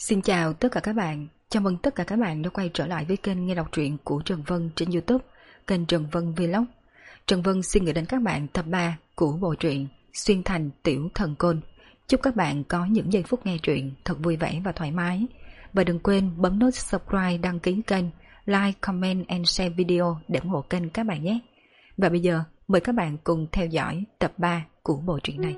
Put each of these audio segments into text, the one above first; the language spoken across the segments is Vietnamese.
Xin chào tất cả các bạn, chào mừng tất cả các bạn đã quay trở lại với kênh nghe đọc truyện của Trần Vân trên YouTube, kênh Trần Vân Vlog. Trần Vân xin gửi đến các bạn tập 3 của bộ truyện Xuyên Thành Tiểu Thần Côn. Chúc các bạn có những giây phút nghe truyện thật vui vẻ và thoải mái. Và đừng quên bấm nút subscribe, đăng ký kênh, like, comment and share video để ủng hộ kênh các bạn nhé. Và bây giờ mời các bạn cùng theo dõi tập 3 của bộ truyện này.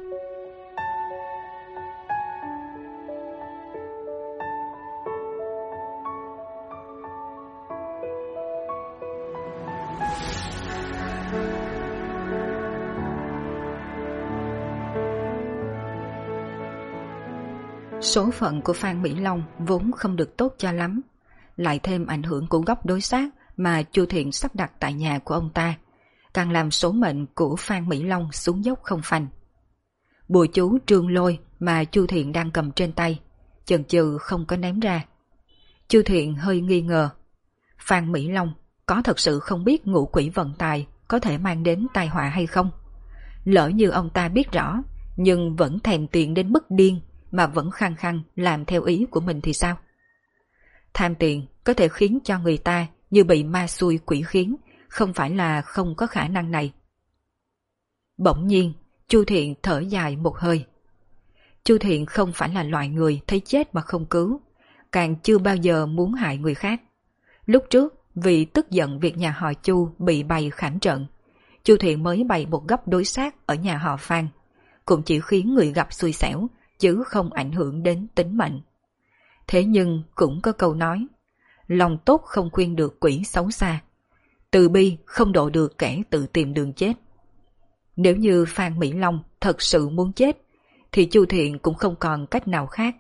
Số phận của Phan Mỹ Long vốn không được tốt cho lắm, lại thêm ảnh hưởng của góc đối sát mà Chu Thiện sắp đặt tại nhà của ông ta, càng làm số mệnh của Phan Mỹ Long xuống dốc không phanh. Bùa chú trương lôi mà Chu Thiện đang cầm trên tay, chần chừ không có ném ra. Chu Thiện hơi nghi ngờ, Phan Mỹ Long có thật sự không biết ngũ quỷ vận tài có thể mang đến tai họa hay không? Lỡ như ông ta biết rõ, nhưng vẫn thèm tiền đến mức điên, mà vẫn khăng khăng làm theo ý của mình thì sao? Tham tiền có thể khiến cho người ta như bị ma xui quỷ khiến, không phải là không có khả năng này. Bỗng nhiên, Chu Thiện thở dài một hơi. Chu Thiện không phải là loại người thấy chết mà không cứu, càng chưa bao giờ muốn hại người khác. Lúc trước, vì tức giận việc nhà họ Chu bị bày khảm trận, Chu Thiện mới bày một góc đối sát ở nhà họ Phan, cũng chỉ khiến người gặp xui xẻo, chứ không ảnh hưởng đến tính mệnh. Thế nhưng cũng có câu nói, lòng tốt không khuyên được quỷ xấu xa, từ bi không độ được kẻ tự tìm đường chết. Nếu như Phan Mỹ Long thật sự muốn chết, thì Chu Thiện cũng không còn cách nào khác.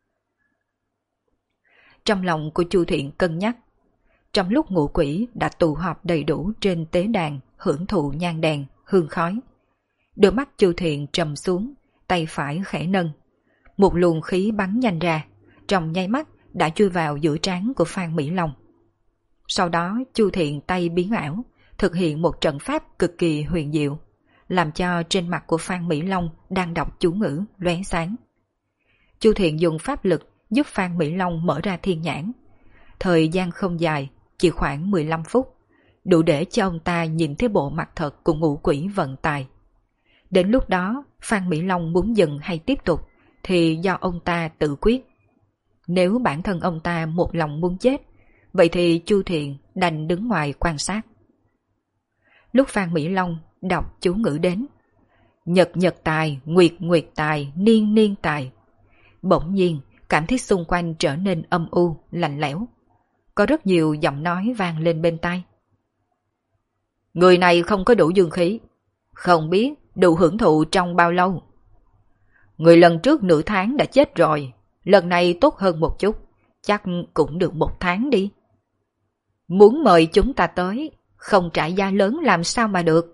Trong lòng của Chu Thiện cân nhắc, trong lúc ngũ quỷ đã tụ họp đầy đủ trên tế đàn hưởng thụ nhang đèn, hương khói, đôi mắt Chu Thiện trầm xuống, tay phải khẽ nâng. Một luồng khí bắn nhanh ra, trong nháy mắt đã chui vào giữa trán của Phan Mỹ Long. Sau đó Chu Thiện tay biến ảo, thực hiện một trận pháp cực kỳ huyền diệu, làm cho trên mặt của Phan Mỹ Long đang đọc chú ngữ lóe sáng. Chu Thiện dùng pháp lực giúp Phan Mỹ Long mở ra thiên nhãn. Thời gian không dài, chỉ khoảng 15 phút, đủ để cho ông ta nhìn thấy bộ mặt thật của ngũ quỷ vận tài. Đến lúc đó, Phan Mỹ Long muốn dừng hay tiếp tục thì do ông ta tự quyết. Nếu bản thân ông ta một lòng muốn chết, vậy thì Chu Thiện đành đứng ngoài quan sát. Lúc Phan Mỹ Long đọc chú ngữ đến, nhật nhật tài, nguyệt nguyệt tài, niên niên tài, bỗng nhiên cảm thấy xung quanh trở nên âm u, lạnh lẽo. Có rất nhiều giọng nói vang lên bên tai. Người này không có đủ dương khí, không biết đủ hưởng thụ trong bao lâu. Người lần trước nửa tháng đã chết rồi, lần này tốt hơn một chút, chắc cũng được 1 tháng đi. Muốn mời chúng ta tới, không trả giá lớn làm sao mà được.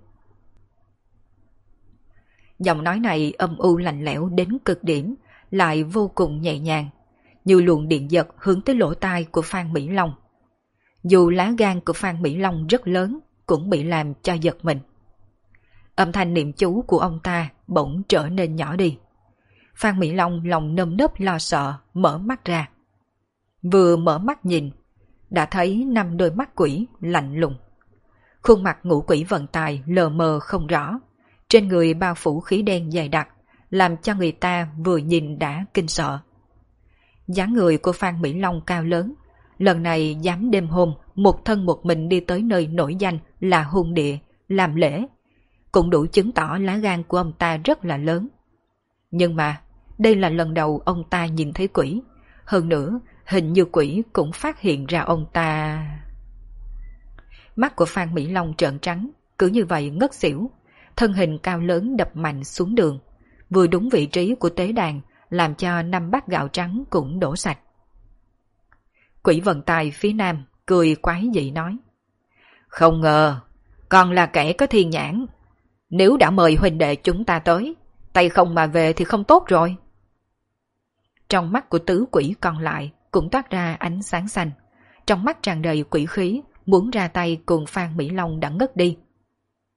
Giọng nói này âm u lạnh lẽo đến cực điểm, lại vô cùng nhẹ nhàng, như luồng điện giật hướng tới lỗ tai của Phan Mỹ Long. Dù lá gan của Phan Mỹ Long rất lớn, cũng bị làm cho giật mình. Âm thanh niệm chú của ông ta bỗng trở nên nhỏ đi. Phan Mỹ Long lòng nơm nớp lo sợ, mở mắt ra. Vừa mở mắt nhìn, đã thấy 5 đôi mắt quỷ lạnh lùng. Khuôn mặt ngũ quỷ vận tài lờ mờ không rõ, trên người bao phủ khí đen dày đặc, làm cho người ta vừa nhìn đã kinh sợ. Dáng người của Phan Mỹ Long cao lớn, lần này dám đêm hôm một thân một mình đi tới nơi nổi danh là hung địa, làm lễ, cũng đủ chứng tỏ lá gan của ông ta rất là lớn. Nhưng mà đây là lần đầu ông ta nhìn thấy quỷ, hơn nữa hình như quỷ cũng phát hiện ra ông ta. Mắt của Phan Mỹ Long trợn trắng, cứ như vậy ngất xỉu, thân hình cao lớn đập mạnh xuống đường, vừa đúng vị trí của tế đàn, làm cho 5 bát gạo trắng cũng đổ sạch. Quỷ vận tài phía nam cười quái dị nói, không ngờ còn là kẻ có thiên nhãn. Nếu đã mời huynh đệ chúng ta tới, tay không mà về thì không tốt rồi. Trong mắt của tứ quỷ còn lại cũng toát ra ánh sáng xanh, trong mắt tràn đầy quỷ khí, muốn ra tay cùng Phan Mỹ Long đã ngất đi.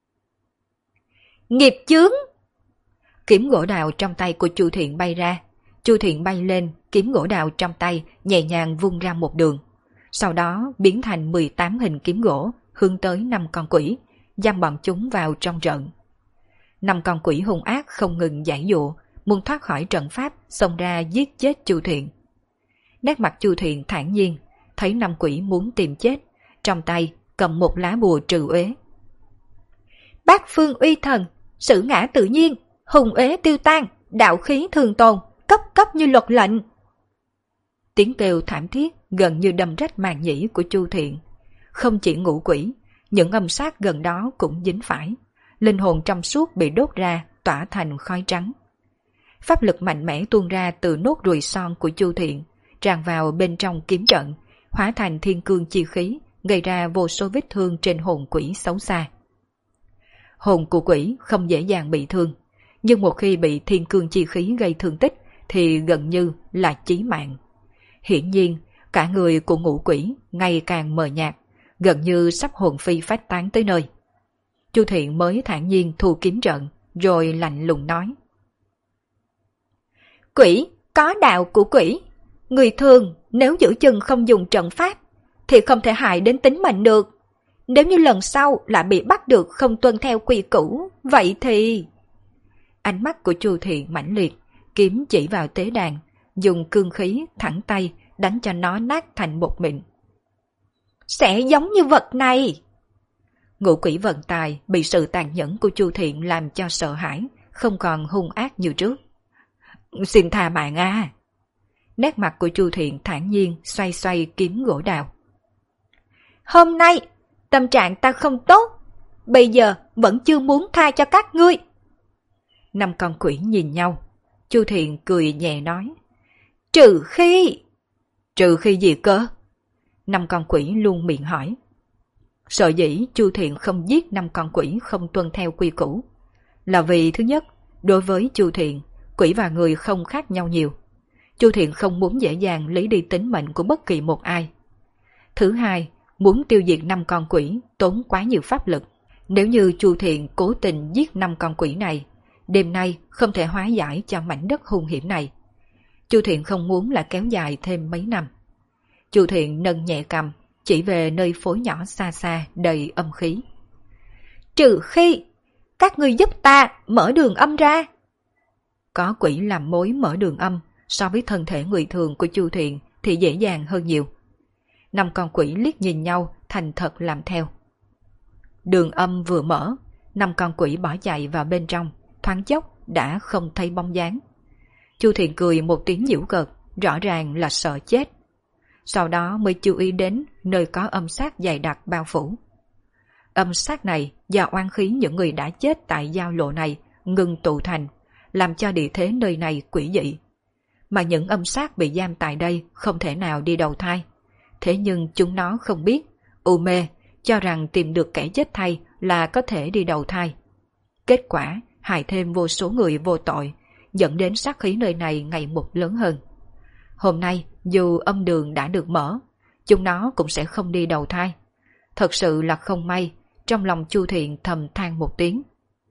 Nghiệp chướng! Kiếm gỗ đào trong tay của Chu Thiện bay ra, Chu Thiện bay lên, kiếm gỗ đào trong tay nhẹ nhàng vung ra một đường. Sau đó biến thành 18 hình kiếm gỗ hướng tới 5 con quỷ, giam bọn chúng vào trong trận. 5 con quỷ hung ác không ngừng giãy dụa, muốn thoát khỏi trận pháp, xông ra giết chết Chu Thiện. Nét mặt Chu Thiện thản nhiên, thấy 5 quỷ muốn tìm chết, trong tay cầm một lá bùa trừ uế. Bát phương uy thần, sử ngã tự nhiên, hùng uế tiêu tan, đạo khí thường tồn, cấp cấp như luật lệnh. Tiếng kêu thảm thiết gần như đâm rách màng nhĩ của Chu Thiện. Không chỉ ngũ quỷ, những âm sát gần đó cũng dính phải. Linh hồn trong suốt bị đốt ra, tỏa thành khói trắng. Pháp lực mạnh mẽ tuôn ra từ nốt ruồi son của Chu Thiện, tràn vào bên trong kiếm trận, hóa thành thiên cương chi khí, gây ra vô số vết thương trên hồn quỷ xấu xa. Hồn của quỷ không dễ dàng bị thương, nhưng một khi bị thiên cương chi khí gây thương tích thì gần như là chí mạng. Hiển nhiên, cả người của ngũ quỷ ngày càng mờ nhạt, gần như sắp hồn phi phách tán tới nơi. Chu Thiện mới thản nhiên thu kiếm trận, rồi lạnh lùng nói. Quỷ, có đạo của quỷ. Người thường nếu giữ chừng không dùng trận pháp, thì không thể hại đến tính mệnh được. Nếu như lần sau lại bị bắt được không tuân theo quy củ, vậy thì... Ánh mắt của Chu Thiện mãnh liệt, kiếm chỉ vào tế đàn, dùng cương khí thẳng tay đánh cho nó nát thành bột mịn. Sẽ giống như vật này. Ngũ quỷ vận tài bị sự tàn nhẫn của Chu Thiện làm cho sợ hãi, không còn hung ác như trước. Xin tha mạng a. Nét mặt của Chu Thiện thản nhiên xoay xoay kiếm gỗ đào. Hôm nay tâm trạng ta không tốt, bây giờ vẫn chưa muốn tha cho các ngươi. 5 con quỷ nhìn nhau, Chu Thiện cười nhẹ nói. Trừ khi gì cơ? 5 con quỷ luôn miệng hỏi. Sợ dĩ Chu Thiện không giết 5 con quỷ không tuân theo quy củ, là vì thứ nhất, đối với Chu Thiện, quỷ và người không khác nhau nhiều. Chu Thiện không muốn dễ dàng lấy đi tính mệnh của bất kỳ một ai. Thứ hai, muốn tiêu diệt 5 con quỷ tốn quá nhiều pháp lực. Nếu như Chu Thiện cố tình giết 5 con quỷ này, đêm nay không thể hóa giải cho mảnh đất hung hiểm này. Chu Thiện không muốn là kéo dài thêm mấy năm. Chu Thiện nâng nhẹ cầm, chỉ về nơi phối nhỏ xa xa đầy âm khí. Trừ khi các ngươi giúp ta mở đường âm ra. Có quỷ làm mối mở đường âm, so với thân thể người thường của Chu Thiện thì dễ dàng hơn nhiều. 5 con quỷ liếc nhìn nhau, thành thật làm theo. Đường âm vừa mở, 5 con quỷ bỏ chạy vào bên trong, thoáng chốc đã không thấy bóng dáng. Chu Thiện cười một tiếng giễu cợt, rõ ràng là sợ chết. Sau đó mới chú ý đến nơi có âm sát dày đặc bao phủ. Âm sát này do oán khí những người đã chết tại giao lộ này ngừng tụ thành, làm cho địa thế nơi này quỷ dị. Mà những âm sát bị giam tại đây không thể nào đi đầu thai. Thế nhưng chúng nó không biết, u mê, cho rằng tìm được kẻ chết thay là có thể đi đầu thai. Kết quả hại thêm vô số người vô tội, dẫn đến sát khí nơi này ngày một lớn hơn. Hôm nay dù âm đường đã được mở, chúng nó cũng sẽ không đi đầu thai. Thật sự là không may, trong lòng Chu Thiện thầm than một tiếng.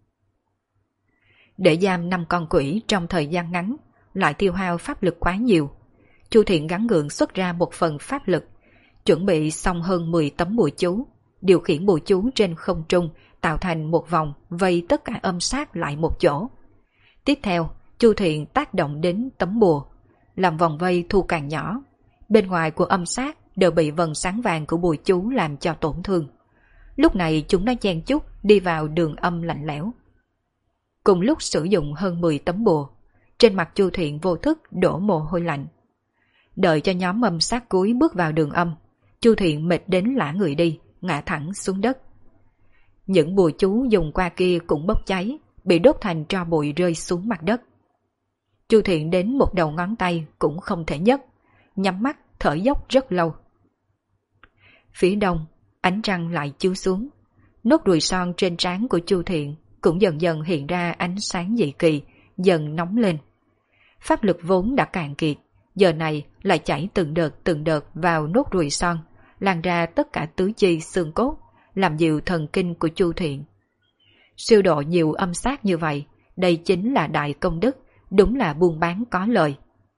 Để giam 5 con quỷ trong thời gian ngắn, lại tiêu hao pháp lực quá nhiều. Chu Thiện gắng gượng xuất ra một phần pháp lực, chuẩn bị xong hơn 10 tấm bùa chú, điều khiển bùa chú trên không trung tạo thành một vòng vây tất cả âm sát lại một chỗ. Tiếp theo, Chu Thiện tác động đến tấm bùa, làm vòng vây thu càng nhỏ. Bên ngoài của âm sát đều bị vầng sáng vàng của bùa chú làm cho tổn thương. Lúc này chúng đã chen chúc đi vào đường âm lạnh lẽo. Cùng lúc sử dụng hơn 10 tấm bùa, trên mặt Chu Thiện vô thức đổ mồ hôi lạnh. Đợi cho nhóm âm sát cuối bước vào đường âm, Chu Thiện mệt đến lả người đi, ngã thẳng xuống đất. Những bùa chú dùng qua kia cũng bốc cháy, bị đốt thành tro bụi rơi xuống mặt đất. Chu Thiện đến một đầu ngón tay cũng không thể nhấc, nhắm mắt thở dốc rất lâu. Phía đông, ánh trăng lại chiếu xuống. Nốt ruồi son trên trán của Chu Thiện cũng dần dần hiện ra ánh sáng dị kỳ, dần nóng lên. Pháp lực vốn đã cạn kiệt, giờ này lại chảy từng đợt vào nốt ruồi son, lan ra tất cả tứ chi xương cốt, làm dịu thần kinh của Chu Thiện. Siêu độ nhiều âm sát như vậy, đây chính là đại công đức, đúng là buôn bán có lời.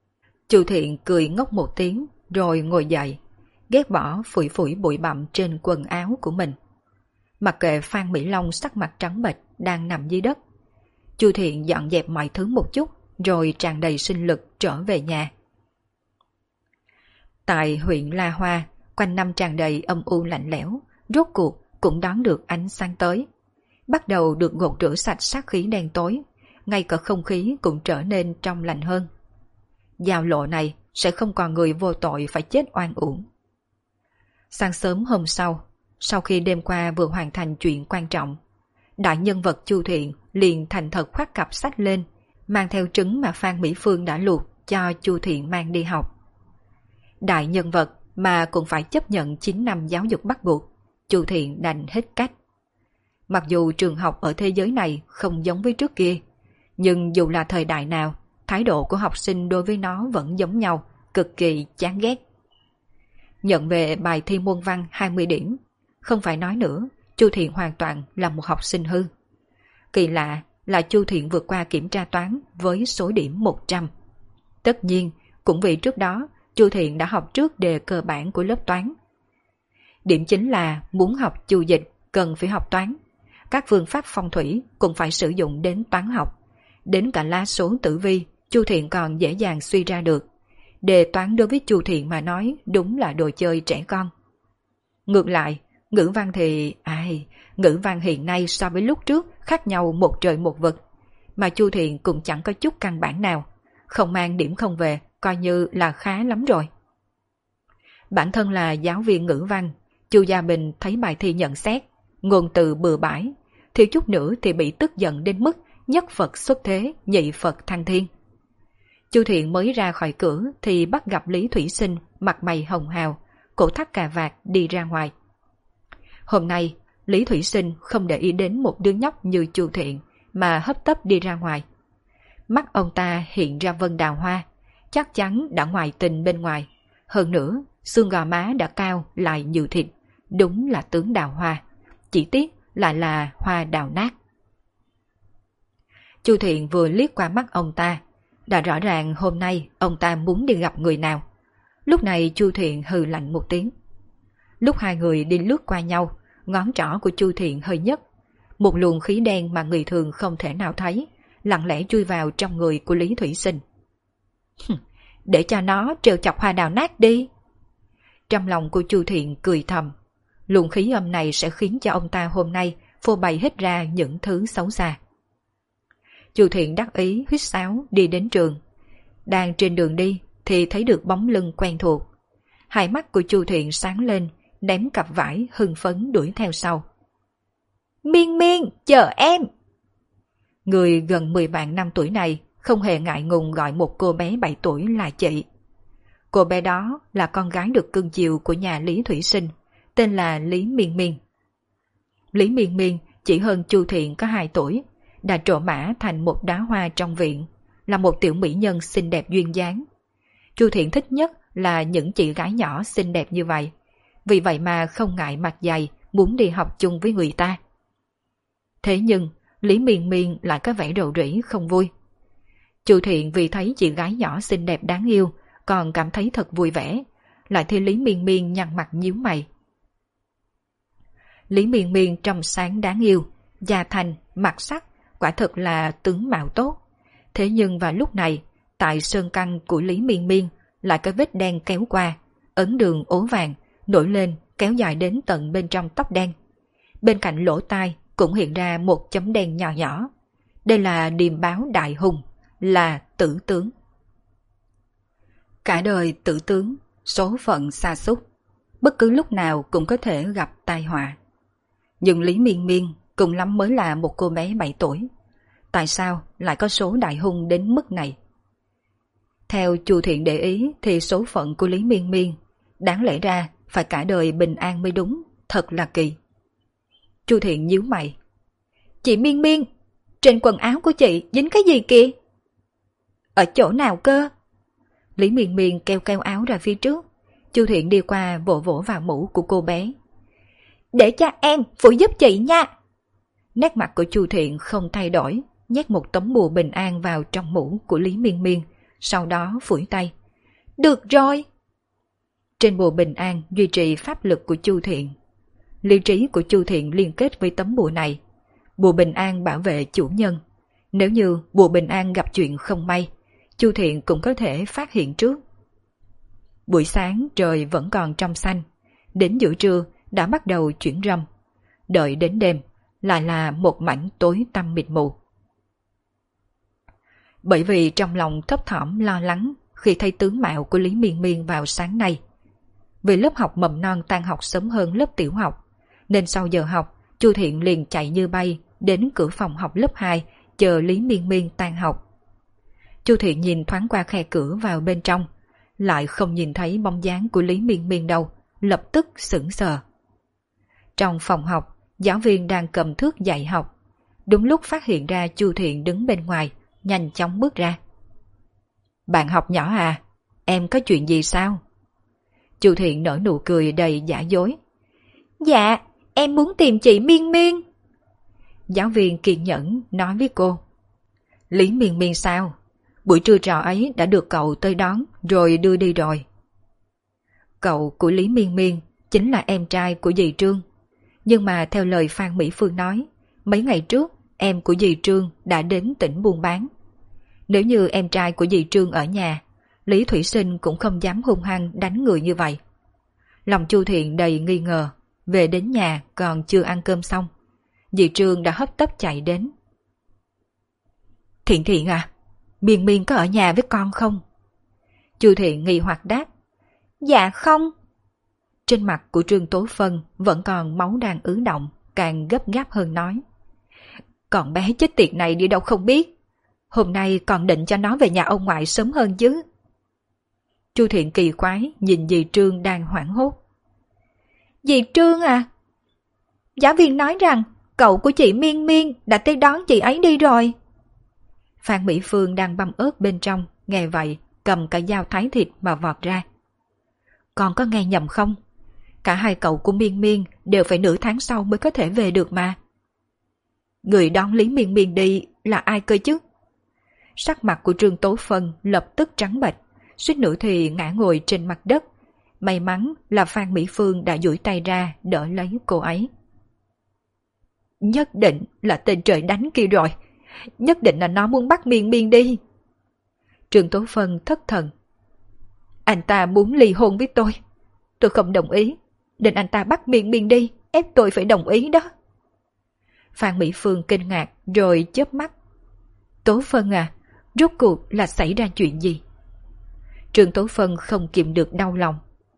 Chu Thiện cười ngốc một tiếng rồi ngồi dậy, ghét bỏ phủi phủi bụi bặm trên quần áo của mình. Mặc kệ Phan Mỹ Long sắc mặt trắng bệch đang nằm dưới đất, Chu Thiện dọn dẹp mọi thứ một chút rồi tràn đầy sinh lực trở về nhà. Tại huyện La Hoa, quanh năm tràn đầy âm u lạnh lẽo, rốt cuộc cũng đón được ánh sáng tới. Bắt đầu được gột rửa sạch sát khí đen tối, ngay cả không khí cũng trở nên trong lành hơn. Giao lộ này sẽ không còn người vô tội phải chết oan uổng. Sáng sớm hôm sau khi đêm qua vừa hoàn thành chuyện quan trọng, đại nhân vật Chu Thiện liền thành thật khoác cặp sách lên, mang theo trứng mà Phan Mỹ Phương đã luộc cho Chu Thiện mang đi học. Đại nhân vật mà cũng phải chấp nhận 9 năm giáo dục bắt buộc, Chu Thiện đành hết cách. Mặc dù trường học ở thế giới này không giống với trước kia, nhưng dù là thời đại nào, thái độ của học sinh đối với nó vẫn giống nhau, cực kỳ chán ghét. Nhận về bài thi môn văn 20 điểm, không phải nói nữa, Chu Thiện hoàn toàn là một học sinh hư. Kỳ lạ là Chu Thiện vượt qua kiểm tra toán với số điểm 100. Tất nhiên, cũng vì trước đó Chu Thiện đã học trước đề cơ bản của lớp toán. Điểm chính là muốn học chu dịch cần phải học toán. Các phương pháp phong thủy cũng phải sử dụng đến toán học. Đến cả lá số tử vi, Chu Thiện còn dễ dàng suy ra được. Đề toán đối với Chu Thiện mà nói đúng là đồ chơi trẻ con. Ngược lại, ngữ văn thì... ngữ văn hiện nay so với lúc trước khác nhau một trời một vực. Mà Chu Thiện cũng chẳng có chút căn bản nào. Không mang điểm không về, coi như là khá lắm rồi. Bản thân là giáo viên ngữ văn, Chu Gia Bình thấy bài thi nhận xét, ngôn từ bừa bãi, thiếu chút nữa thì bị tức giận đến mức nhất Phật xuất thế, nhị Phật thăng thiên. Chu Thiện mới ra khỏi cửa thì bắt gặp Lý Thủy Sinh mặt mày hồng hào, cổ thắt cà vạt đi ra ngoài. Hôm nay, Lý Thủy Sinh không để ý đến một đứa nhóc như Chu Thiện mà hấp tấp đi ra ngoài. Mắt ông ta hiện ra vân đào hoa, chắc chắn đã ngoại tình bên ngoài. Hơn nữa, xương gò má đã cao lại nhiều thịt, đúng là tướng đào hoa. Chỉ tiếc lại là hoa đào nát. Chu Thiện vừa liếc qua mắt ông ta, đã rõ ràng hôm nay ông ta muốn đi gặp người nào. Lúc này Chu Thiện hừ lạnh một tiếng. Lúc hai người đi lướt qua nhau, ngón trỏ của Chu Thiện hơi nhấc. Một luồng khí đen mà người thường không thể nào thấy, lặng lẽ chui vào trong người của Lý Thủy Sinh. Để cho nó trêu chọc hoa đào nát đi. Trong lòng của Chu Thiện cười thầm. Luồng khí âm này sẽ khiến cho ông ta hôm nay phô bày hết ra những thứ xấu xa. Chu Thiện đắc ý huýt sáo đi đến trường. Đang trên đường đi thì thấy được bóng lưng quen thuộc. Hai mắt của Chu Thiện sáng lên, ném cặp vải hưng phấn đuổi theo sau. Miên Miên, chờ em! Người gần 10 bạn năm tuổi này không hề ngại ngùng gọi một cô bé 7 tuổi là chị. Cô bé đó là con gái được cưng chiều của nhà Lý Thủy Sinh, tên là Lý Miên Miên. Lý Miên Miên chỉ hơn Chu Thiện có 2 tuổi, đã trổ mã thành một đóa hoa trong viện, là một tiểu mỹ nhân xinh đẹp duyên dáng. Chu Thiện thích nhất là những chị gái nhỏ xinh đẹp như vậy, vì vậy mà không ngại mặt dày muốn đi học chung với người ta. Thế nhưng Lý Miên Miên lại có vẻ rầu rĩ không vui. Chu Thiện vì thấy chị gái nhỏ xinh đẹp đáng yêu còn cảm thấy thật vui vẻ, lại thấy Lý Miên Miên nhăn mặt nhíu mày. Lý Miên Miên trong sáng đáng yêu, da thành, mặt sắc, quả thật là tướng mạo tốt. Thế nhưng vào lúc này, tại sơn căn của Lý Miên Miên lại có vết đen kéo qua, ấn đường ố vàng, nổi lên kéo dài đến tận bên trong tóc đen. Bên cạnh lỗ tai cũng hiện ra một chấm đen nhỏ nhỏ. Đây là điềm báo đại hùng, là tử tướng. Cả đời tử tướng, số phận sa sút, bất cứ lúc nào cũng có thể gặp tai họa. Nhưng Lý Miên Miên cùng lắm mới là một cô bé 7 tuổi. Tại sao lại có số đại hung đến mức này? Theo Chu Thiện để ý thì số phận của Lý Miên Miên đáng lẽ ra phải cả đời bình an mới đúng, thật là kỳ. Chu Thiện nhíu mày. Chị Miên Miên, trên quần áo của chị dính cái gì kìa? Ở chỗ nào cơ? Lý Miên Miên kêu kêu áo ra phía trước. Chu Thiện đi qua vỗ vỗ vào mũ của cô bé. Để cho em phụ giúp chị nha. Nét mặt của Chu Thiện không thay đổi, nhét một tấm bùa bình an vào trong mũ của Lý Miên Miên, sau đó phủi tay. Được rồi. Trên bùa bình an duy trì pháp lực của Chu Thiện. Lý trí của Chu Thiện liên kết với tấm bùa này. Bùa bình an bảo vệ chủ nhân. Nếu như bùa bình an gặp chuyện không may, Chu Thiện cũng có thể phát hiện trước. Buổi sáng trời vẫn còn trong xanh, đến giữa trưa đã bắt đầu chuyển râm. Đợi đến đêm, lại là một mảnh tối tăm mịt mù. Bởi vì trong lòng thấp thỏm lo lắng khi thấy tướng mạo của Lý Miên Miên vào sáng nay. Vì lớp học mầm non tan học sớm hơn lớp tiểu học, nên sau giờ học, Chu Thiện liền chạy như bay đến cửa phòng học lớp 2 chờ Lý Miên Miên tan học. Chu Thiện nhìn thoáng qua khe cửa vào bên trong, lại không nhìn thấy bóng dáng của Lý Miên Miên đâu, lập tức sững sờ. Trong phòng học, giáo viên đang cầm thước dạy học. Đúng lúc phát hiện ra Chu Thiện đứng bên ngoài, nhanh chóng bước ra. Bạn học nhỏ à, em có chuyện gì sao? Chu Thiện nở nụ cười đầy giả dối. Dạ, em muốn tìm chị Miên Miên. Giáo viên kiên nhẫn nói với cô. Lý Miên Miên sao? Buổi trưa trò ấy đã được cậu tới đón rồi đưa đi rồi. Cậu của Lý Miên Miên chính là em trai của dì Trương. Nhưng mà theo lời Phan Mỹ Phương nói, mấy ngày trước em của dì Trương đã đến tỉnh buôn bán. Nếu như em trai của dì Trương ở nhà, Lý Thủy Sinh cũng không dám hung hăng đánh người như vậy. Lòng Chu Thiện đầy nghi ngờ, về đến nhà còn chưa ăn cơm xong. Dì Trương đã hấp tấp chạy đến. Thiện Thiện à, Miên Miên có ở nhà với con không? Chu Thiện nghi hoặc đáp. Dạ không. Trên mặt của Trương Tố Phân vẫn còn máu đang ứ động, càng gấp gáp hơn nói. Còn bé chết tiệt này đi đâu không biết. Hôm nay còn định cho nó về nhà ông ngoại sớm hơn chứ. Chu Thiện kỳ quái nhìn dì Trương đang hoảng hốt. Dì Trương à? Giáo viên nói rằng cậu của chị Miên Miên đã tới đón chị ấy đi rồi. Phan Mỹ Phương đang băm ớt bên trong, nghe vậy cầm cả dao thái thịt mà vọt ra. Còn có nghe nhầm không? Cả hai cậu của Miên Miên đều phải nửa tháng sau mới có thể về được mà. Người đón Lý Miên Miên đi là ai cơ chứ? Sắc mặt của Trương Tố Phân lập tức trắng bệch, suýt nữa thì ngã ngồi trên mặt đất. May mắn là Phan Mỹ Phương đã duỗi tay ra đỡ lấy cô ấy. Nhất định là tên trời đánh kia rồi. Nhất định là nó muốn bắt Miên Miên đi. Trương Tố Phân thất thần. Anh ta muốn ly hôn với tôi. Tôi không đồng ý, nên anh ta bắt Miên Miên đi, ép tôi phải đồng ý đó. Phan Mỹ Phương kinh ngạc rồi chớp mắt. Tố Phân à, rốt cuộc là xảy ra chuyện gì? Trương Tố Phân không kìm được đau lòng.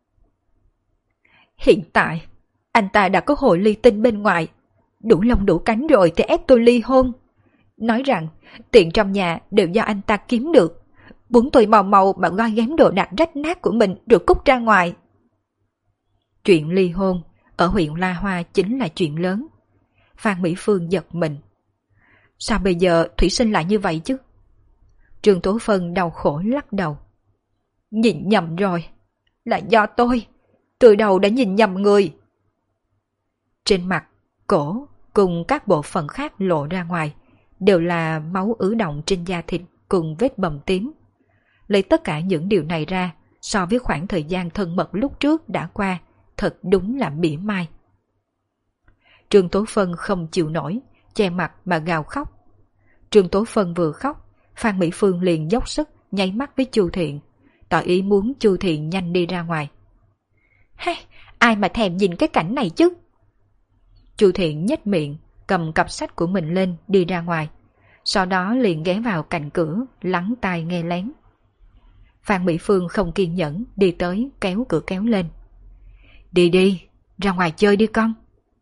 Hiện tại, anh ta đã có hồ ly tinh bên ngoài, đủ lông đủ cánh rồi thì ép tôi ly hôn. Nói rằng tiền trong nhà đều do anh ta kiếm được, muốn tôi màu màu mà gom ghém đồ đạc rách nát của mình rồi cút ra ngoài. Chuyện ly hôn ở huyện La Hoa chính là chuyện lớn. Phan Mỹ Phương giật mình. Sao bây giờ Thủy Sinh lại như vậy chứ? Trương Tố Phân đau khổ lắc đầu. Nhìn nhầm rồi, là do tôi. Từ đầu đã nhìn nhầm người. Trên mặt, cổ cùng các bộ phận khác lộ ra ngoài đều là máu ứ động trên da thịt cùng vết bầm tím. Lấy tất cả những điều này ra, so với khoảng thời gian thân mật lúc trước đã qua, thật đúng là mỉa mai. Trương Tố Phân không chịu nổi, che mặt mà gào khóc. Trương Tố Phân vừa khóc, Phan Mỹ Phương liền dốc sức nháy mắt với Chu Thiện, tỏ ý muốn Chu Thiện nhanh đi ra ngoài. Hay, ai mà thèm nhìn cái cảnh này chứ? Chu Thiện nhếch miệng, cầm cặp sách của mình lên đi ra ngoài, sau đó liền ghé vào cạnh cửa, lắng tai nghe lén. Phan Mỹ Phương không kiên nhẫn đi tới kéo cửa kéo lên. Đi đi, ra ngoài chơi đi con.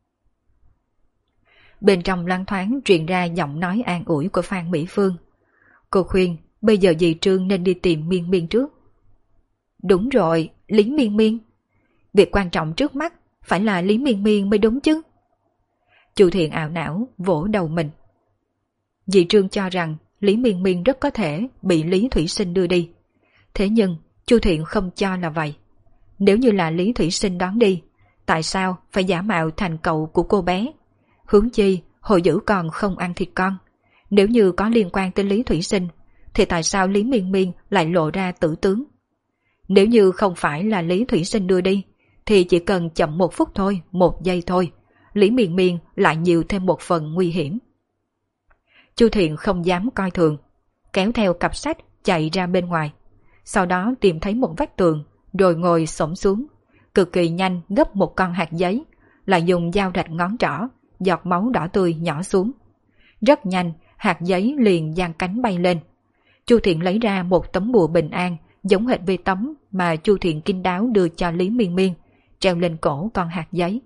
Bên trong loáng thoáng truyền ra giọng nói an ủi của Phan Mỹ Phương. Cô khuyên bây giờ dì Trương nên đi tìm Miên Miên trước. Đúng rồi, Lý Miên Miên. Việc quan trọng trước mắt phải là Lý Miên Miên mới đúng chứ. Chu Thiện ảo não vỗ đầu mình. Dì Trương cho rằng Lý Miên Miên rất có thể bị Lý Thủy Sinh đưa đi. Thế nhưng Chu Thiện không cho là vậy. Nếu như là Lý Thủy Sinh đón đi, tại sao phải giả mạo thành cậu của cô bé? Huống chi Hồ Dữ còn không ăn thịt con. Nếu như có liên quan tới Lý Thủy Sinh, thì tại sao Lý Miên Miên lại lộ ra tử tướng? Nếu như không phải là Lý Thủy Sinh đưa đi, thì chỉ cần chậm 1 phút thôi, 1 giây thôi, Lý Miên Miên lại nhiều thêm một phần nguy hiểm. Chu Thiện không dám coi thường, kéo theo cặp sách chạy ra bên ngoài. Sau đó tìm thấy một vách tường, rồi ngồi xổm xuống, cực kỳ nhanh gấp một con hạt giấy, lại dùng dao rạch ngón trỏ, giọt máu đỏ tươi nhỏ xuống. Rất nhanh, hạt giấy liền giang cánh bay lên. Chu Thiện lấy ra một tấm bùa bình an, giống hệt với tấm mà Chu Thiện kín đáo đưa cho Lý Miên Miên, treo lên cổ con hạt giấy.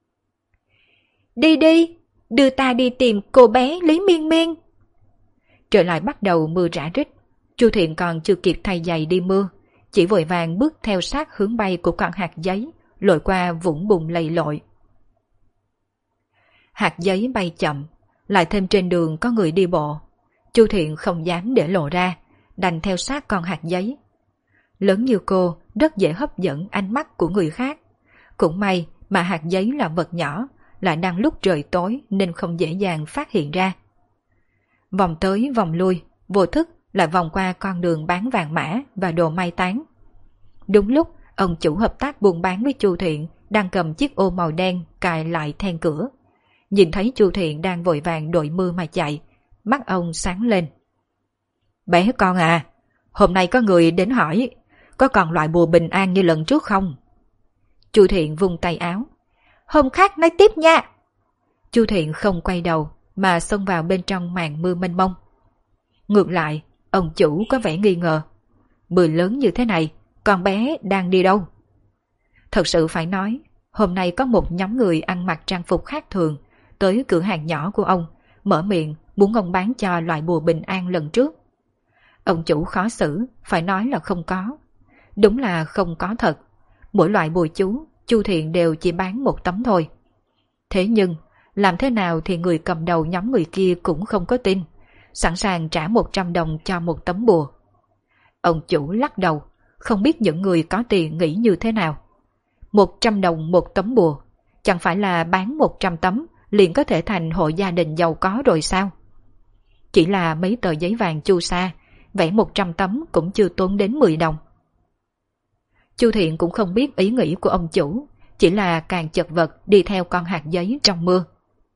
Đi đi, đưa ta đi tìm cô bé Lý Miên Miên. Trời lại bắt đầu mưa rã rích. Chu Thiện còn chưa kịp thay giày đi mưa, chỉ vội vàng bước theo sát hướng bay của con hạt giấy, lội qua vũng bùn lầy lội. Hạt giấy bay chậm, lại thêm trên đường có người đi bộ. Chu Thiện không dám để lộ ra, đành theo sát con hạt giấy. Lớn như cô rất dễ hấp dẫn ánh mắt của người khác. Cũng may mà hạt giấy là vật nhỏ, lại đang lúc trời tối nên không dễ dàng phát hiện ra. Vòng tới vòng lui, vô thức lại vòng qua con đường bán vàng mã và đồ may tán. Đúng lúc ông chủ hợp tác buôn bán với Chu Thiện đang cầm chiếc ô màu đen cài lại then cửa. Nhìn thấy Chu Thiện đang vội vàng đội mưa mà chạy, mắt ông sáng lên. Bé con à, hôm nay có người đến hỏi, có còn loại bùa bình an như lần trước không? Chu Thiện vung tay áo. Hôm khác nói tiếp nha. Chu Thiện không quay đầu mà xông vào bên trong màn mưa mênh mông. Ngược lại, ông chủ có vẻ nghi ngờ. Mưa lớn như thế này, con bé đang đi đâu? Thật sự phải nói, hôm nay có một nhóm người ăn mặc trang phục khác thường tới cửa hàng nhỏ của ông, mở miệng muốn ông bán cho loại bùa bình an lần trước. Ông chủ khó xử, phải nói là không có. Đúng là không có thật. Mỗi loại bùa chú, Chu Thiện đều chỉ bán 1 tấm thôi. Thế nhưng, làm thế nào thì người cầm đầu nhóm người kia cũng không có tin, sẵn sàng trả 100 đồng cho 1 tấm bùa. Ông chủ lắc đầu, không biết những người có tiền nghĩ như thế nào. 100 đồng 1 tấm bùa, chẳng phải là bán 100 tấm liền có thể thành hộ gia đình giàu có rồi sao? Chỉ là mấy tờ giấy vàng chu sa, vẽ 100 tấm cũng chưa tốn đến 10 đồng. Chu Thiện cũng không biết ý nghĩ của ông chủ, chỉ là càng chật vật đi theo con hạt giấy trong mưa.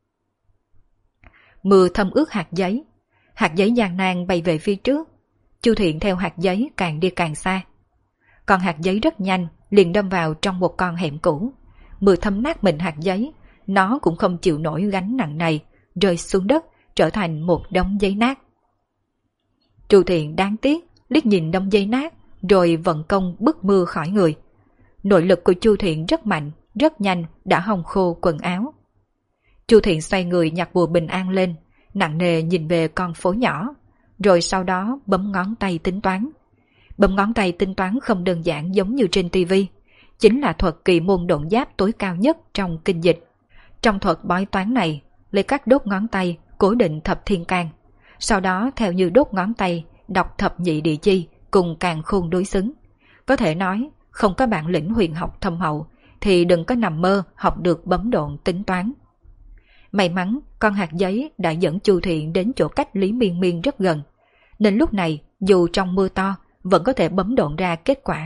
Mưa thấm ướt hạt giấy gian nan bay về phía trước. Chu Thiện theo hạt giấy càng đi càng xa. Con hạt giấy rất nhanh liền đâm vào trong một con hẻm cũ. Mưa thấm nát mình hạt giấy, nó cũng không chịu nổi gánh nặng này, rơi xuống đất trở thành một đống giấy nát. Chu Thiện đáng tiếc liếc nhìn đống giấy nát, rồi vận công bức mưa khỏi người. Nội lực của Chu Thiện rất mạnh, rất nhanh đã hong khô quần áo. Chu Thiện xoay người nhặt bùa bình an lên, nặng nề nhìn về con phố nhỏ, rồi sau đó bấm ngón tay tính toán. Bấm ngón tay tính toán không đơn giản giống như trên tivi, chính là thuật kỳ môn độn giáp tối cao nhất trong kinh dịch. Trong thuật bói toán này, lấy các đốt ngón tay cố định thập thiên can, sau đó theo như đốt ngón tay đọc thập nhị địa chi cùng càn khôn đối xứng. Có thể nói, không có bản lĩnh huyền học thâm hậu thì đừng có nằm mơ học được bấm độn tính toán. May mắn con hạt giấy đã dẫn Chu Thiện đến chỗ cách Lý Miên Miên rất gần, nên lúc này dù trong mưa to vẫn có thể bấm độn ra kết quả.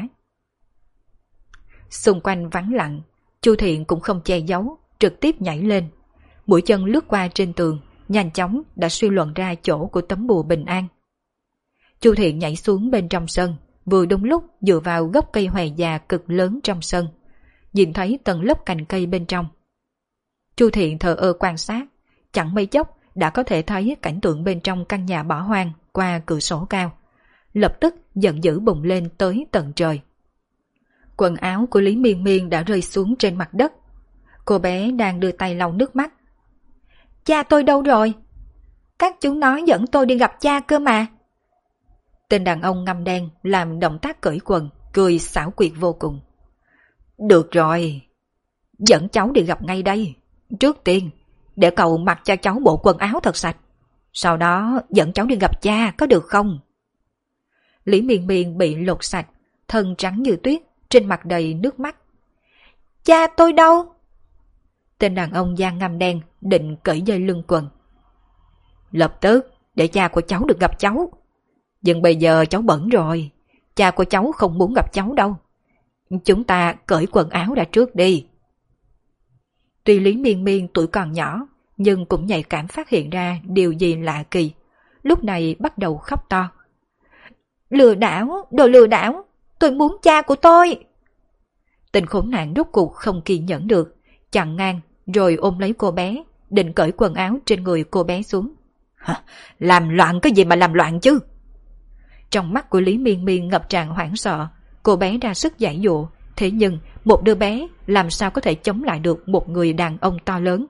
Xung quanh vắng lặng, Chu Thiện cũng không che giấu, trực tiếp nhảy lên. Mũi chân lướt qua trên tường, nhanh chóng đã suy luận ra chỗ của tấm bùa bình an. Chu Thiện nhảy xuống bên trong sân, vừa đúng lúc dựa vào gốc cây hòe già cực lớn trong sân, nhìn thấy tầng lớp cành cây bên trong. Chu Thiện thờ ơ quan sát, chẳng mấy chốc đã có thể thấy cảnh tượng bên trong căn nhà bỏ hoang qua cửa sổ cao. Lập tức giận dữ bùng lên tới tận trời. Quần áo của Lý Miên Miên đã rơi xuống trên mặt đất. Cô bé đang đưa tay lau nước mắt. Cha tôi đâu rồi? Các chú nói dẫn tôi đi gặp cha cơ mà. Tên đàn ông ngăm đen làm động tác cởi quần, cười xảo quyệt vô cùng. Được rồi, dẫn cháu đi gặp ngay đây. Trước tiên, để cậu mặc cho cháu bộ quần áo thật sạch. Sau đó dẫn cháu đi gặp cha có được không? Lý Miên Miên bị lột sạch, thân trắng như tuyết, trên mặt đầy nước mắt. Cha tôi đâu? Tên đàn ông da ngăm đen định cởi dây lưng quần. Lập tức để cha của cháu được gặp cháu. Nhưng bây giờ cháu bận rồi, cha của cháu không muốn gặp cháu đâu. Chúng ta cởi quần áo ra trước đi. Tuy Lý Miên Miên tuổi còn nhỏ, nhưng cũng nhạy cảm phát hiện ra điều gì lạ kỳ. Lúc này bắt đầu khóc to. Lừa đảo, đồ lừa đảo, tôi muốn cha của tôi. Tên khốn nạn rốt cuộc không kiên nhẫn được, chặn ngang rồi ôm lấy cô bé, định cởi quần áo trên người cô bé xuống. Làm loạn cái gì mà làm loạn chứ? Trong mắt của Lý Miên Miên ngập tràn hoảng sợ, cô bé ra sức giãy dụa, thế nhưng một đứa bé làm sao có thể chống lại được một người đàn ông to lớn.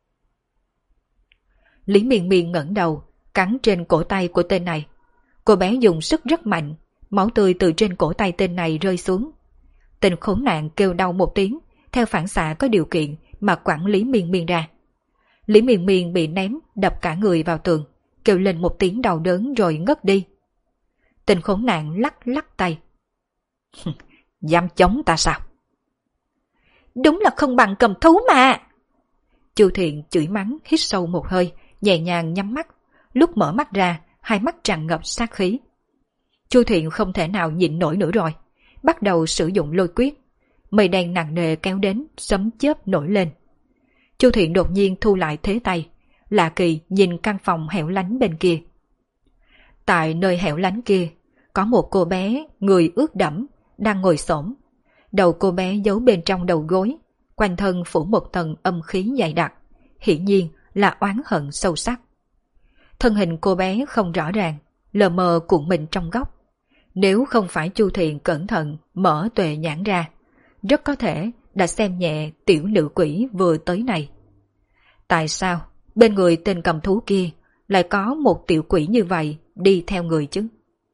Lý Miên Miên ngẩng đầu, cắn trên cổ tay của tên này. Cô bé dùng sức rất mạnh, máu tươi từ trên cổ tay tên này rơi xuống. Tên khốn nạn kêu đau một tiếng, theo phản xạ có điều kiện mà quẳng Lý Miên Miên ra. Lý Miên Miên bị ném, đập cả người vào tường, kêu lên một tiếng đau đớn rồi ngất đi. Tên khốn nạn lắc lắc tay. Dám chống ta sao? Đúng là không bằng cầm thú mà. Chu Thiện chửi mắng, hít sâu một hơi, nhẹ nhàng nhắm mắt. Lúc mở mắt ra, hai mắt tràn ngập sát khí. Chu Thiện không thể nào nhịn nổi nữa rồi, bắt đầu sử dụng lôi quyết. Mây đen nặng nề kéo đến, sấm chớp nổi lên. Chu Thiện đột nhiên thu lại thế tay, lạ kỳ nhìn căn phòng hẻo lánh bên kia. Tại nơi hẻo lánh kia, có một cô bé người ướt đẫm đang ngồi xổm. Đầu cô bé giấu bên trong đầu gối, quanh thân phủ một tầng âm khí dày đặc, hiển nhiên là oán hận sâu sắc. Thân hình cô bé không rõ ràng, lờ mờ cuộn mình trong góc. Nếu không phải Chu Thiện cẩn thận mở tuệ nhãn ra, rất có thể đã xem nhẹ tiểu nữ quỷ vừa tới này. Tại sao bên người tên cầm thú kia lại có một tiểu quỷ như vậy đi theo người chứ?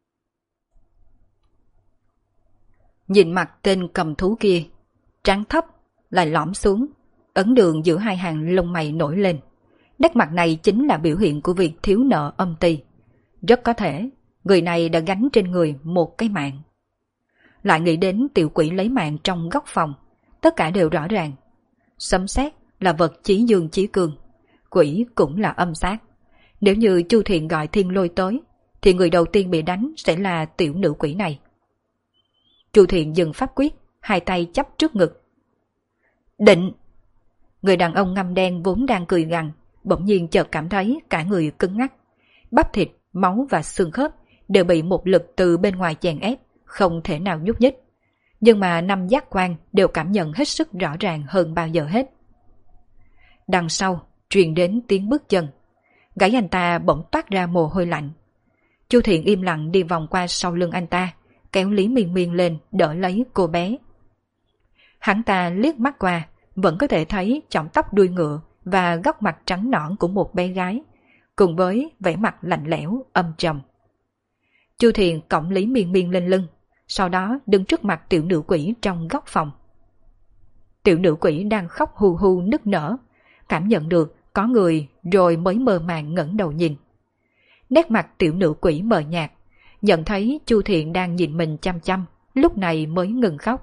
Nhìn mặt tên cầm thú kia, trán thấp, lại lõm xuống, ấn đường giữa hai hàng lông mày nổi lên. Nét mặt này chính là biểu hiện của việc thiếu nợ âm ty. Rất có thể, người này đã gánh trên người một cái mạng. Lại nghĩ đến tiểu quỷ lấy mạng trong góc phòng, tất cả đều rõ ràng. Sấm sét là vật chí dương chí cường, quỷ cũng là âm sát. Nếu như Chu Thiện gọi thiên lôi tới, thì người đầu tiên bị đánh sẽ là tiểu nữ quỷ này. Chu Thiện dừng pháp quyết, hai tay chắp trước ngực. Định! Người đàn ông ngăm đen vốn đang cười gằn, bỗng nhiên chợt cảm thấy cả người cứng ngắc. Bắp thịt, máu và xương khớp đều bị một lực từ bên ngoài chèn ép, không thể nào nhúc nhích. Nhưng mà năm giác quan đều cảm nhận hết sức rõ ràng hơn bao giờ hết. Đằng sau, truyền đến tiếng bước chân. Gáy anh ta bỗng toát ra mồ hôi lạnh. Chu Thiện im lặng đi vòng qua sau lưng anh ta, kéo Lý Miên Miên lên đỡ lấy cô bé. Hắn ta liếc mắt qua, vẫn có thể thấy chỏm tóc đuôi ngựa và góc mặt trắng nõn của một bé gái, cùng với vẻ mặt lạnh lẽo, âm trầm. Chu Thiện cõng Lý Miên Miên lên lưng, sau đó đứng trước mặt tiểu nữ quỷ trong góc phòng. Tiểu nữ quỷ đang khóc hu hu nức nở, cảm nhận được có người rồi mới mơ màng ngẩng đầu nhìn. Nét mặt tiểu nữ quỷ mờ nhạt, nhận thấy Chu Thiện đang nhìn mình chăm chăm, lúc này mới ngừng khóc.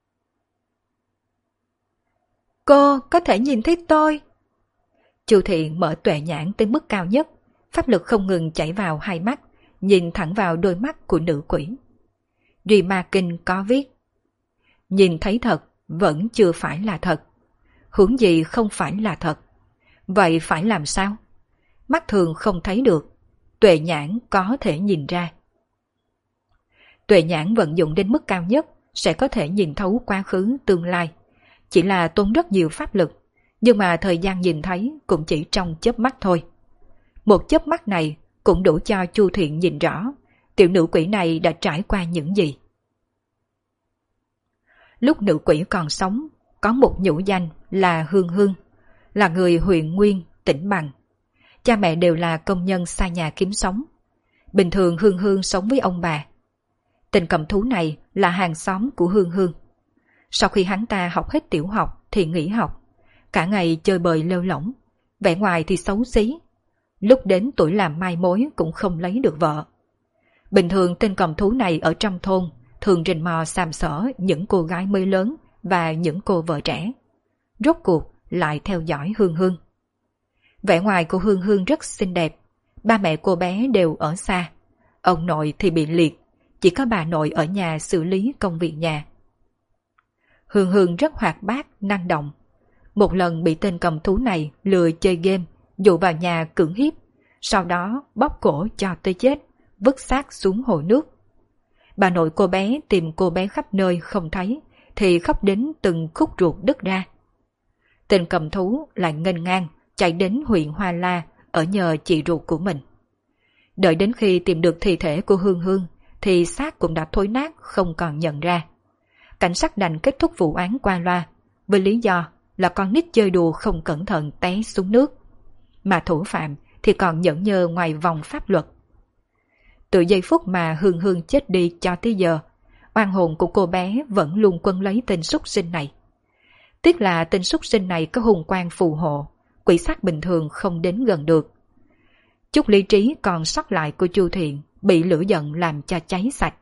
Cô có thể nhìn thấy tôi. Chu Thiện mở tuệ nhãn tới mức cao nhất, pháp lực không ngừng chảy vào hai mắt, nhìn thẳng vào đôi mắt của nữ quỷ. Duy Ma Kinh có viết: nhìn thấy thật vẫn chưa phải là thật, huống gì không phải là thật. Vậy phải làm sao? Mắt thường không thấy được, tuệ nhãn có thể nhìn ra. Tuệ nhãn vận dụng đến mức cao nhất sẽ có thể nhìn thấu quá khứ tương lai. Chỉ là tốn rất nhiều pháp lực, nhưng mà thời gian nhìn thấy cũng chỉ trong chớp mắt thôi. Một chớp mắt này cũng đủ cho Chu Thiện nhìn rõ tiểu nữ quỷ này đã trải qua những gì. Lúc nữ quỷ còn sống, có một nhũ danh là Hương Hương, là người huyện Nguyên, tỉnh Bằng. Cha mẹ đều là công nhân xa nhà kiếm sống. Bình thường Hương Hương sống với ông bà. Tên cầm thú này là hàng xóm của Hương Hương. Sau khi hắn ta học hết tiểu học thì nghỉ học, cả ngày chơi bời lêu lỏng, vẻ ngoài thì xấu xí. Lúc đến tuổi làm mai mối cũng không lấy được vợ. Bình thường tên cầm thú này ở trong thôn thường rình mò xàm xỡ những cô gái mới lớn và những cô vợ trẻ. Rốt cuộc lại theo dõi Hương Hương. Vẻ ngoài của Hương Hương rất xinh đẹp. Ba mẹ cô bé đều ở xa. Ông nội thì bị liệt, chỉ có bà nội ở nhà xử lý công việc nhà. Hương Hương rất hoạt bát, năng động. Một lần bị tên cầm thú này lừa chơi game, dụ vào nhà cưỡng hiếp, sau đó bóp cổ cho tới chết, vứt xác xuống hồ nước. Bà nội cô bé tìm cô bé khắp nơi không thấy, thì khóc đến từng khúc ruột đứt ra. Tên cầm thú lại nghênh ngang chạy đến huyện Hoa La ở nhờ chị ruột của mình. Đợi đến khi tìm được thi thể của Hương Hương thì xác cũng đã thối nát không còn nhận ra. Cảnh sát đành kết thúc vụ án qua loa với lý do là con nít chơi đùa không cẩn thận té xuống nước, mà thủ phạm thì còn nhẫn nhơ ngoài vòng pháp luật. Từ giây phút mà Hương Hương chết đi cho tới giờ, oan hồn của cô bé vẫn luôn quấn lấy tên súc sinh này. Tiếc là tên súc sinh này có hùng quang phù hộ, quỷ sát bình thường không đến gần được. Chút lý trí còn sót lại của Chu Thiện bị lửa giận làm cho cháy sạch.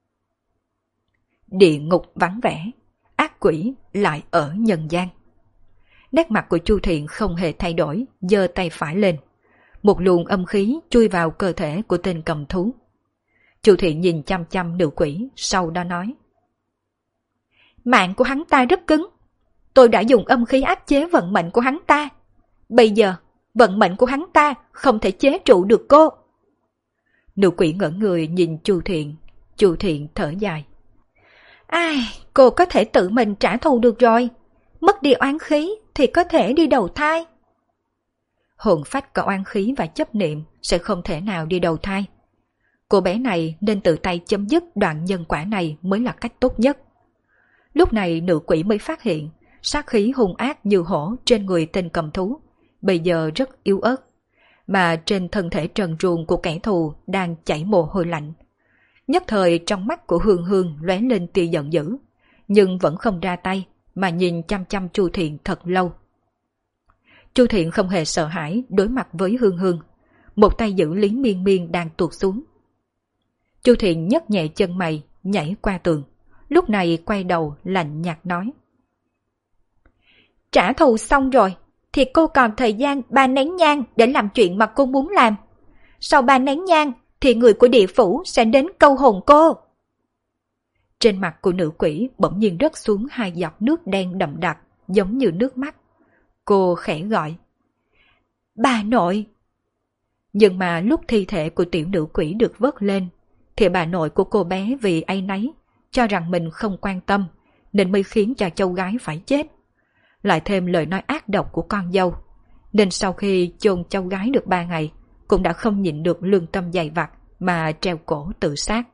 Địa ngục vắng vẻ, ác quỷ lại ở nhân gian. Nét mặt của Chu Thiện không hề thay đổi, giơ tay phải lên. Một luồng âm khí chui vào cơ thể của tên cầm thú. Chu Thiện nhìn chăm chăm nữ quỷ, sau đó nói: Mạng của hắn ta rất cứng. Tôi đã dùng âm khí áp chế vận mệnh của hắn ta. Bây giờ, vận mệnh của hắn ta không thể chế trụ được cô. Nữ quỷ ngỡ người nhìn Chu Thiện. Chu Thiện thở dài: Ai, cô có thể tự mình trả thù được rồi. Mất đi oán khí thì có thể đi đầu thai. Hồn phách có oán khí và chấp niệm sẽ không thể nào đi đầu thai. Cô bé này nên tự tay chấm dứt đoạn nhân quả này mới là cách tốt nhất. Lúc này nữ quỷ mới phát hiện sát khí hung ác như hổ trên người tên cầm thú bây giờ rất yếu ớt, mà trên thân thể trần truồng của kẻ thù đang chảy mồ hôi lạnh. Nhất thời trong mắt của Hương Hương lóe lên tia giận dữ, nhưng vẫn không ra tay mà nhìn chăm chăm Chu Thiện thật lâu. Chu Thiện không hề sợ hãi đối mặt với Hương Hương, một tay giữ Lý Miên Miên đang tuột xuống. Chu Thiện nhấc nhẹ chân mày nhảy qua tường, lúc này quay đầu lạnh nhạt nói: Trả thù xong rồi thì cô còn thời gian 3 nén nhang để làm chuyện mà cô muốn làm. Sau 3 nén nhang thì người của địa phủ sẽ đến câu hồn cô. Trên mặt của nữ quỷ bỗng nhiên rớt xuống 2 giọt nước đen đậm đặc giống như nước mắt. Cô khẽ gọi: Bà nội. Nhưng mà lúc thi thể của tiểu nữ quỷ được vớt lên thì bà nội của cô bé vì áy náy cho rằng mình không quan tâm nên mới khiến cho cháu gái phải chết. Lại thêm lời nói ác độc của con dâu, nên sau khi chôn cháu gái được 3 ngày cũng đã không nhịn được lương tâm dày vặt mà treo cổ tự sát.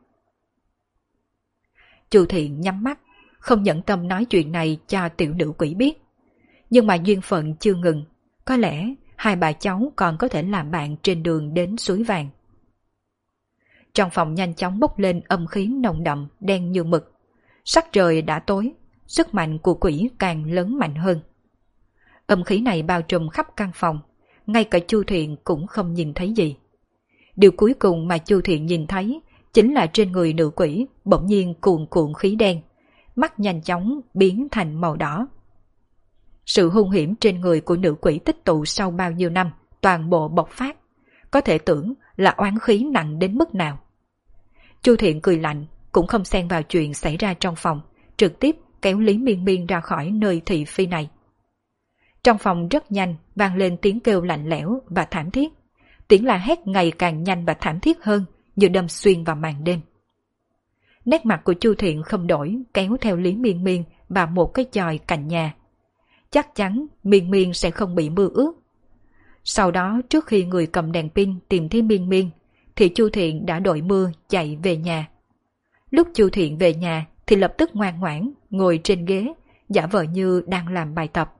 Chu Thiện nhắm mắt, không nhẫn tâm nói chuyện này cho tiểu nữ quỷ biết. Nhưng mà duyên phận chưa ngừng, có lẽ 2 bà cháu còn có thể làm bạn trên đường đến suối vàng. Trong phòng nhanh chóng bốc lên âm khí nồng đậm đen như mực. Sắc trời đã tối, sức mạnh của quỷ càng lớn mạnh hơn. Âm khí này bao trùm khắp căn phòng, ngay cả Chu Thiện cũng không nhìn thấy gì. Điều cuối cùng mà Chu Thiện nhìn thấy chính là trên người nữ quỷ bỗng nhiên cuồn cuộn khí đen, mắt nhanh chóng biến thành màu đỏ. Sự hung hiểm trên người của nữ quỷ tích tụ sau bao nhiêu năm toàn bộ bộc phát, có thể tưởng là oán khí nặng đến mức nào. Chu Thiện cười lạnh, cũng không xen vào chuyện xảy ra trong phòng, trực tiếp kéo Lý Miên Miên ra khỏi nơi thị phi này. Trong phòng rất nhanh vang lên tiếng kêu lạnh lẽo và thảm thiết, tiếng la hét ngày càng nhanh và thảm thiết hơn, như đâm xuyên vào màn đêm. Nét mặt của Chu Thiện không đổi, kéo theo Lý Miên Miên vào một cái chòi cạnh nhà. Chắc chắn Miên Miên sẽ không bị mưa ướt. Sau đó trước khi người cầm đèn pin tìm thấy Miên Miên thì Chu Thiện đã đội mưa chạy về nhà. Lúc Chu Thiện về nhà thì lập tức ngoan ngoãn ngồi trên ghế, giả vờ như đang làm bài tập.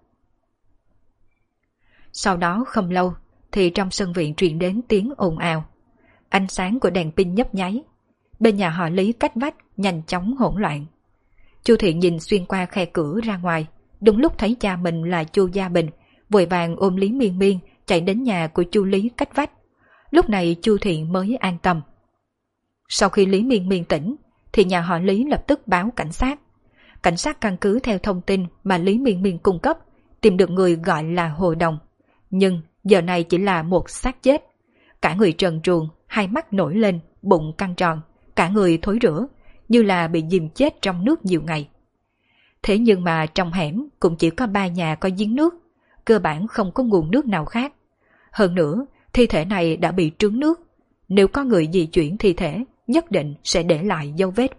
Sau đó không lâu thì trong sân viện truyền đến tiếng ồn ào. Ánh sáng của đèn pin nhấp nháy. Bên nhà họ Lý cách vách nhanh chóng hỗn loạn. Chu Thiện nhìn xuyên qua khe cửa ra ngoài, đúng lúc thấy cha mình là Chu Gia Bình vội vàng ôm Lý Miên Miên chạy đến nhà của Chu Lý cách vách. Lúc này Chu Thiện mới an tâm. Sau khi Lý Miên Miên tỉnh thì nhà họ Lý lập tức báo cảnh sát. Cảnh sát căn cứ theo thông tin mà Lý Miên Miên cung cấp tìm được người gọi là Hồ Đồng. Nhưng giờ này chỉ là một xác chết. Cả người trần truồng, hai mắt nổi lên, bụng căng tròn, cả người thối rữa, như là bị dìm chết trong nước nhiều ngày. Thế nhưng mà trong hẻm cũng chỉ có 3 nhà có giếng nước, cơ bản không có nguồn nước nào khác. Hơn nữa, thi thể này đã bị trướng nước, nếu có người di chuyển thi thể, nhất định sẽ để lại dấu vết.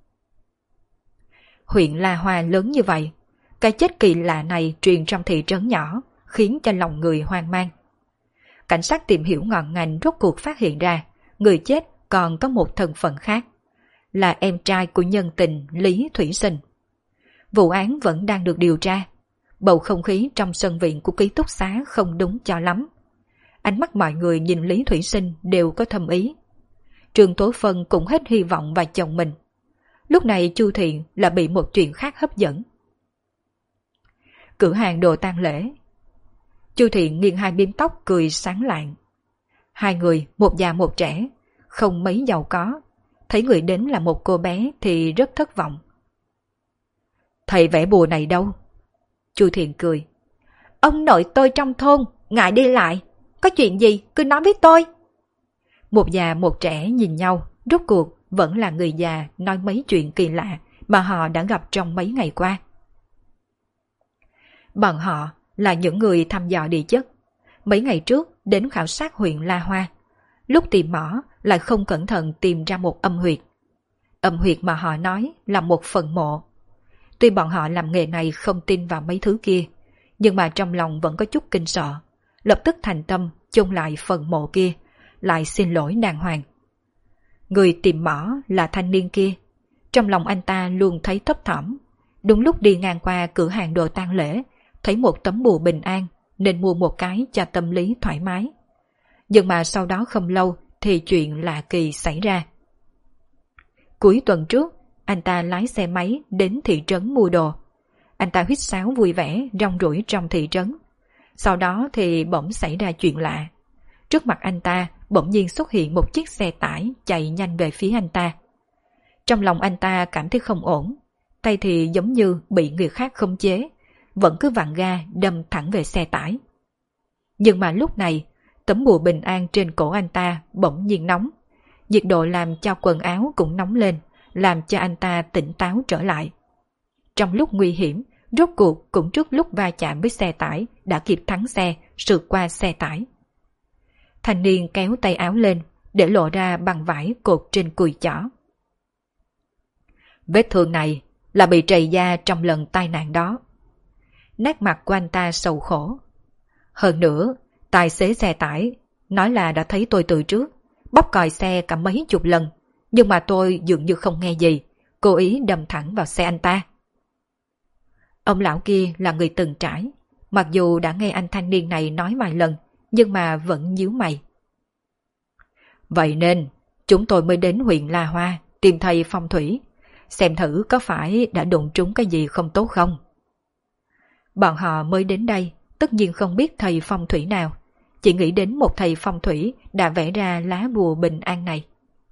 Huyện La Hoa lớn như vậy, cái chết kỳ lạ này truyền trong thị trấn nhỏ, khiến cho lòng người hoang mang. Cảnh sát tìm hiểu ngọn ngành rốt cuộc phát hiện ra, người chết còn có một thân phận khác, là em trai của nhân tình Lý Thủy Sinh. Vụ án vẫn đang được điều tra, bầu không khí trong sân viện của ký túc xá không đúng cho lắm. Ánh mắt mọi người nhìn Lý Thủy Sinh đều có thâm ý. Trương Tố Phân cũng hết hy vọng vào chồng mình. Lúc này Chu Thiện là bị một chuyện khác hấp dẫn. Cửa hàng đồ tang lễ. Chu Thiện nghiêng hai bím tóc cười sáng lạng. Hai người, một già một trẻ, không mấy giàu có. Thấy người đến là một cô bé thì rất thất vọng. Thầy vẽ bùa này đâu? Chu Thiện cười. Ông nội tôi trong thôn, ngại đi lại. Có chuyện gì cứ nói với tôi. Một già một trẻ nhìn nhau, rốt cuộc vẫn là người già nói mấy chuyện kỳ lạ mà họ đã gặp trong mấy ngày qua. Bọn họ là những người thăm dò địa chất. Mấy ngày trước đến khảo sát huyện La Hoa. Lúc tìm mỏ lại không cẩn thận tìm ra một âm huyệt. Âm huyệt mà họ nói là một phần mộ. Tuy bọn họ làm nghề này không tin vào mấy thứ kia, nhưng mà trong lòng vẫn có chút kinh sợ. Lập tức thành tâm chôn lại phần mộ kia, lại xin lỗi đàng hoàng. Người tìm mỏ là thanh niên kia. Trong lòng anh ta luôn thấy thấp thỏm. Đúng lúc đi ngang qua cửa hàng đồ tang lễ, thấy một tấm bùa bình an nên mua một cái cho tâm lý thoải mái. Nhưng mà sau đó không lâu thì chuyện lạ kỳ xảy ra. Cuối tuần trước, anh ta lái xe máy đến thị trấn mua đồ. Anh ta huýt sáo vui vẻ rong ruổi trong thị trấn. Sau đó thì bỗng xảy ra chuyện lạ. Trước mặt anh ta bỗng nhiên xuất hiện một chiếc xe tải chạy nhanh về phía anh ta. Trong lòng anh ta cảm thấy không ổn, tay thì giống như bị người khác khống chế, vẫn cứ vặn ga đâm thẳng về xe tải. Nhưng mà lúc này, tấm bùa bình an trên cổ anh ta bỗng nhiên nóng. Nhiệt độ làm cho quần áo cũng nóng lên, làm cho anh ta tỉnh táo trở lại. Trong lúc nguy hiểm, rốt cuộc cũng trước lúc va chạm với xe tải đã kịp thắng xe, sượt qua xe tải. Thanh niên kéo tay áo lên để lộ ra bằng vải cột trên cùi chỏ. Vết thương này là bị trầy da trong lần tai nạn đó. Nét mặt của anh ta sầu khổ. Hơn nữa, tài xế xe tải nói là đã thấy tôi từ trước, bóp còi xe cả mấy chục lần, nhưng mà tôi dường như không nghe gì, cố ý đâm thẳng vào xe anh ta. Ông lão kia là người từng trải, mặc dù đã nghe anh thanh niên này nói vài lần, nhưng mà vẫn nhíu mày. Vậy nên, chúng tôi mới đến huyện La Hoa tìm thầy phong thủy, xem thử có phải đã đụng trúng cái gì không tốt không. Bọn họ mới đến đây, tất nhiên không biết thầy phong thủy nào, chỉ nghĩ đến một thầy phong thủy đã vẽ ra lá bùa bình an này.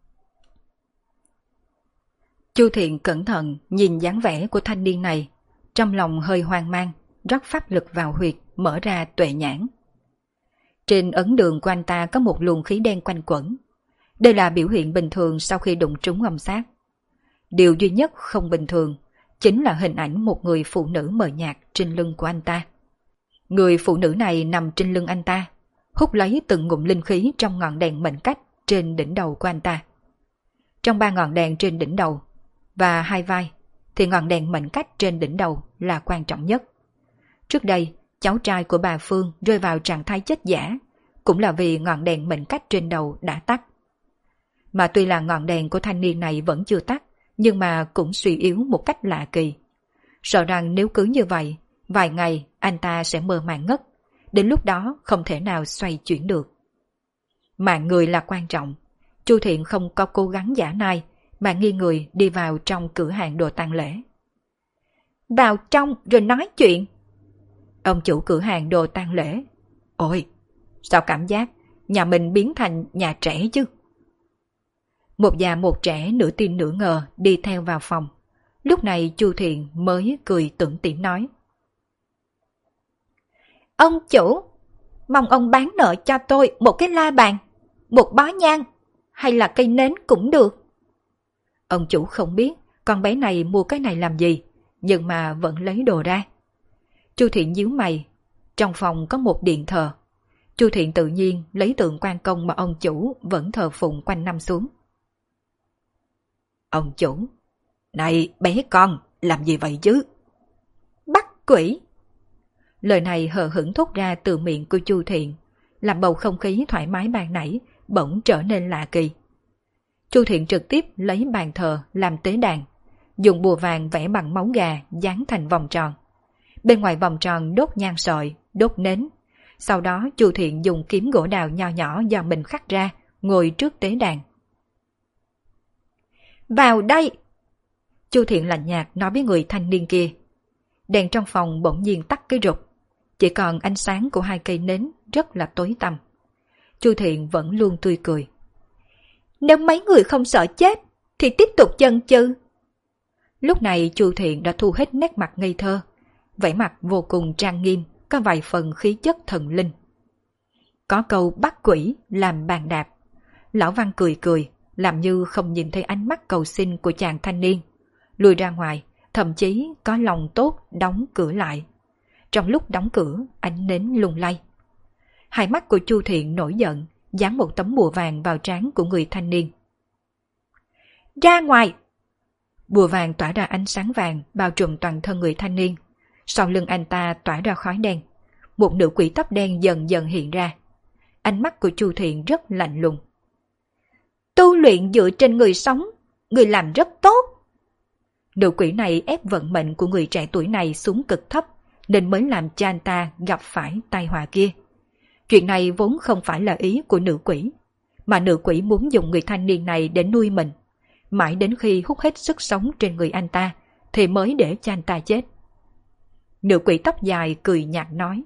Chu Thiện cẩn thận nhìn dáng vẻ của thanh niên này, trong lòng hơi hoang mang, rót pháp lực vào huyệt, mở ra tuệ nhãn. Trên ấn đường của anh ta có một luồng khí đen quanh quẩn. Đây là biểu hiện bình thường sau khi đụng trúng âm sát. Điều duy nhất không bình thường chính là hình ảnh một người phụ nữ mờ nhạt trên lưng của anh ta. Người phụ nữ này nằm trên lưng anh ta, hút lấy từng ngụm linh khí trong ngọn đèn mệnh cách trên đỉnh đầu của anh ta. Trong 3 ngọn đèn trên đỉnh đầu và 2 vai, thì ngọn đèn mệnh cách trên đỉnh đầu là quan trọng nhất. Trước đây, cháu trai của bà Phương rơi vào trạng thái chết giả, cũng là vì ngọn đèn mệnh cách trên đầu đã tắt. Mà tuy là ngọn đèn của thanh niên này vẫn chưa tắt, nhưng mà cũng suy yếu một cách lạ kỳ. Sợ rằng nếu cứ như vậy, vài ngày anh ta sẽ mơ màng ngất, đến lúc đó không thể nào xoay chuyển được. Mạng người là quan trọng. Chu Thiện không có cố gắng giả nai, mà nghiêng người đi vào trong cửa hàng đồ tang lễ. Vào trong rồi nói chuyện. Ông chủ cửa hàng đồ tang lễ. Ôi, sao cảm giác nhà mình biến thành nhà trẻ chứ? Một già một trẻ nửa tin nửa ngờ đi theo vào phòng. Lúc này Chu Thiện mới cười tủm tỉm nói. Ông chủ, mong ông bán nợ cho tôi một cái la bàn, một bó nhang, hay là cây nến cũng được. Ông chủ không biết con bé này mua cái này làm gì, nhưng mà vẫn lấy đồ ra. Chu Thiện nhíu mày, trong phòng có một điện thờ. Chu Thiện tự nhiên lấy tượng Quan Công mà ông chủ vẫn thờ phụng quanh năm xuống. Ông chủ, này bé con, làm gì vậy chứ? Bắt quỷ! Lời này hờ hững thốt ra từ miệng của Chu Thiện, làm bầu không khí thoải mái ban nãy bỗng trở nên lạ kỳ. Chu Thiện trực tiếp lấy bàn thờ làm tế đàn, dùng bùa vàng vẽ bằng máu gà dán thành vòng tròn. Bên ngoài vòng tròn đốt nhang sợi, đốt nến. Sau đó Chu Thiện dùng kiếm gỗ đào nho nhỏ do mình khắc ra, ngồi trước tế đàn. Vào đây! Chu Thiện lạnh nhạt nói với người thanh niên kia. Đèn trong phòng bỗng nhiên tắt cái rụp, chỉ còn ánh sáng của 2 cây nến rất là tối tăm. Chu Thiện vẫn luôn tươi cười. Nếu mấy người không sợ chết, thì tiếp tục chân chứ. Lúc này Chu Thiện đã thu hết nét mặt ngây thơ, vẻ mặt vô cùng trang nghiêm, có vài phần khí chất thần linh. Có câu bắt quỷ làm bàn đạp. Lão Văn cười cười, làm như không nhìn thấy ánh mắt cầu xin của chàng thanh niên. Lùi ra ngoài, thậm chí có lòng tốt đóng cửa lại. Trong lúc đóng cửa, ánh nến lung lay. Hai mắt của Chu Thiện nổi giận, dán một tấm bùa vàng vào trán của người thanh niên. Ra ngoài! Bùa vàng tỏa ra ánh sáng vàng bao trùm toàn thân người thanh niên. Sau lưng anh ta tỏa ra khói đen. Một nữ quỷ tóc đen dần dần hiện ra. Ánh mắt của Chu Thiện rất lạnh lùng. Tu luyện dựa trên người sống, người làm rất tốt. Nữ quỷ này ép vận mệnh của người trẻ tuổi này xuống cực thấp, nên mới làm cho anh ta gặp phải tai họa kia. Chuyện này vốn không phải là ý của nữ quỷ, mà nữ quỷ muốn dùng người thanh niên này để nuôi mình. Mãi đến khi hút hết sức sống trên người anh ta, thì mới để cho anh ta chết. Nữ quỷ tóc dài cười nhạt nói.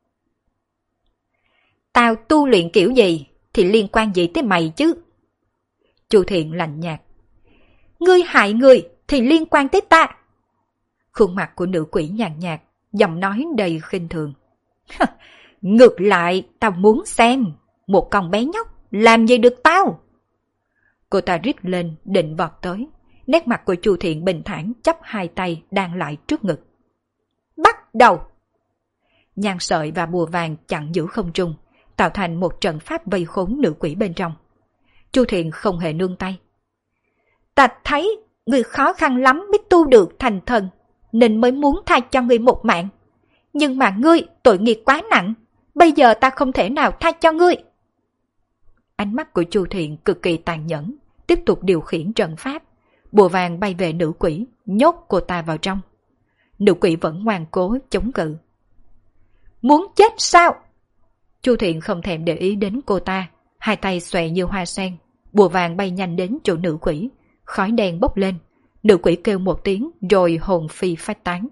Tao tu luyện kiểu gì thì liên quan gì tới mày chứ? Chu Thiện lạnh nhạt. Ngươi hại người thì liên quan tới ta. Khuôn mặt của nữ quỷ nhàn nhạt, giọng nói đầy khinh thường. Ngược lại, tao muốn xem một con bé nhóc làm gì được tao. Cô ta rít lên định vọt tới. Nét mặt của Chu Thiện bình thản, chắp 2 tay đan lại trước ngực. Bắt đầu! Nhang sợi và bùa vàng chặn giữ không trung, tạo thành một trận pháp vây khốn nữ quỷ bên trong. Chu Thiện không hề nương tay. Ta thấy người khó khăn lắm mới tu được thành thần, nên mới muốn tha cho người một mạng. Nhưng mà ngươi tội nghiệp quá nặng, bây giờ ta không thể nào tha cho ngươi. Ánh mắt của Chu Thiện cực kỳ tàn nhẫn, tiếp tục điều khiển trận pháp. Bùa vàng bay về nữ quỷ, nhốt cô ta vào trong. Nữ quỷ vẫn ngoan cố chống cự. Muốn chết sao? Chu Thiện không thèm để ý đến cô ta, 2 tay xòe như hoa sen. Bùa vàng bay nhanh đến chỗ nữ quỷ, khói đen bốc lên. Nữ quỷ kêu một tiếng rồi hồn phi phách tán.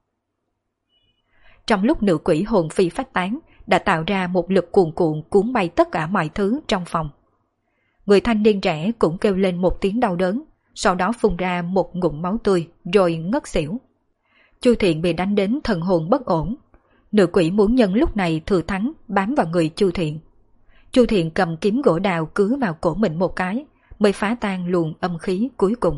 Trong lúc nữ quỷ hồn phi phách tán, đã tạo ra một lực cuồn cuộn cuốn bay tất cả mọi thứ trong phòng. Người thanh niên trẻ cũng kêu lên một tiếng đau đớn, sau đó phun ra một ngụm máu tươi rồi ngất xỉu. Chu Thiện bị đánh đến thần hồn bất ổn. Nữ quỷ muốn nhân lúc này thừa thắng bám vào người Chu Thiện. Chu Thiện cầm kiếm gỗ đào cứ vào cổ mình một cái, mới phá tan luồng âm khí cuối cùng.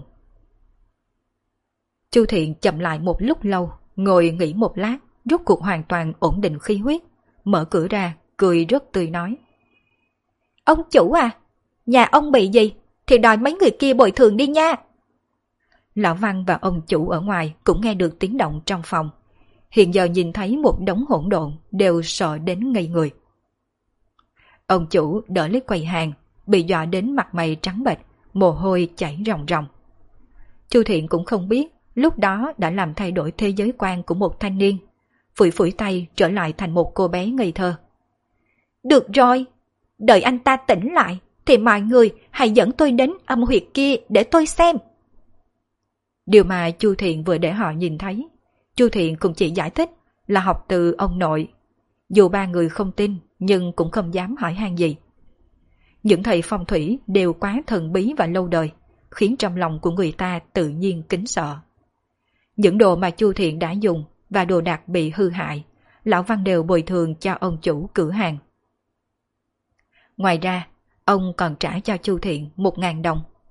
Chu Thiện chậm lại một lúc lâu, ngồi nghỉ một lát, rốt cuộc hoàn toàn ổn định khí huyết, mở cửa ra, cười rất tươi nói. Ông chủ à, nhà ông bị gì thì đòi mấy người kia bồi thường đi nha. Lão Văn và ông chủ ở ngoài cũng nghe được tiếng động trong phòng. Hiện giờ nhìn thấy một đống hỗn độn đều sợ đến ngây người. Ông chủ đỡ lấy quầy hàng, bị dọa đến mặt mày trắng bệch, mồ hôi chảy ròng ròng. Chu Thiện cũng không biết lúc đó đã làm thay đổi thế giới quan của một thanh niên, phủi phủi tay trở lại thành một cô bé ngây thơ. Được rồi, đợi anh ta tỉnh lại thì mọi người hãy dẫn tôi đến âm huyệt kia để tôi xem. Điều mà Chu Thiện vừa để họ nhìn thấy, Chu Thiện cũng chỉ giải thích là học từ ông nội. Dù 3 người không tin nhưng cũng không dám hỏi han gì. Những thầy phong thủy đều quá thần bí và lâu đời, khiến trong lòng của người ta tự nhiên kính sợ. Những đồ mà Chu Thiện đã dùng và đồ đạc bị hư hại, Lão Văn đều bồi thường cho ông chủ cửa hàng. Ngoài ra, ông còn trả cho Chu Thiện 1.000 đồng.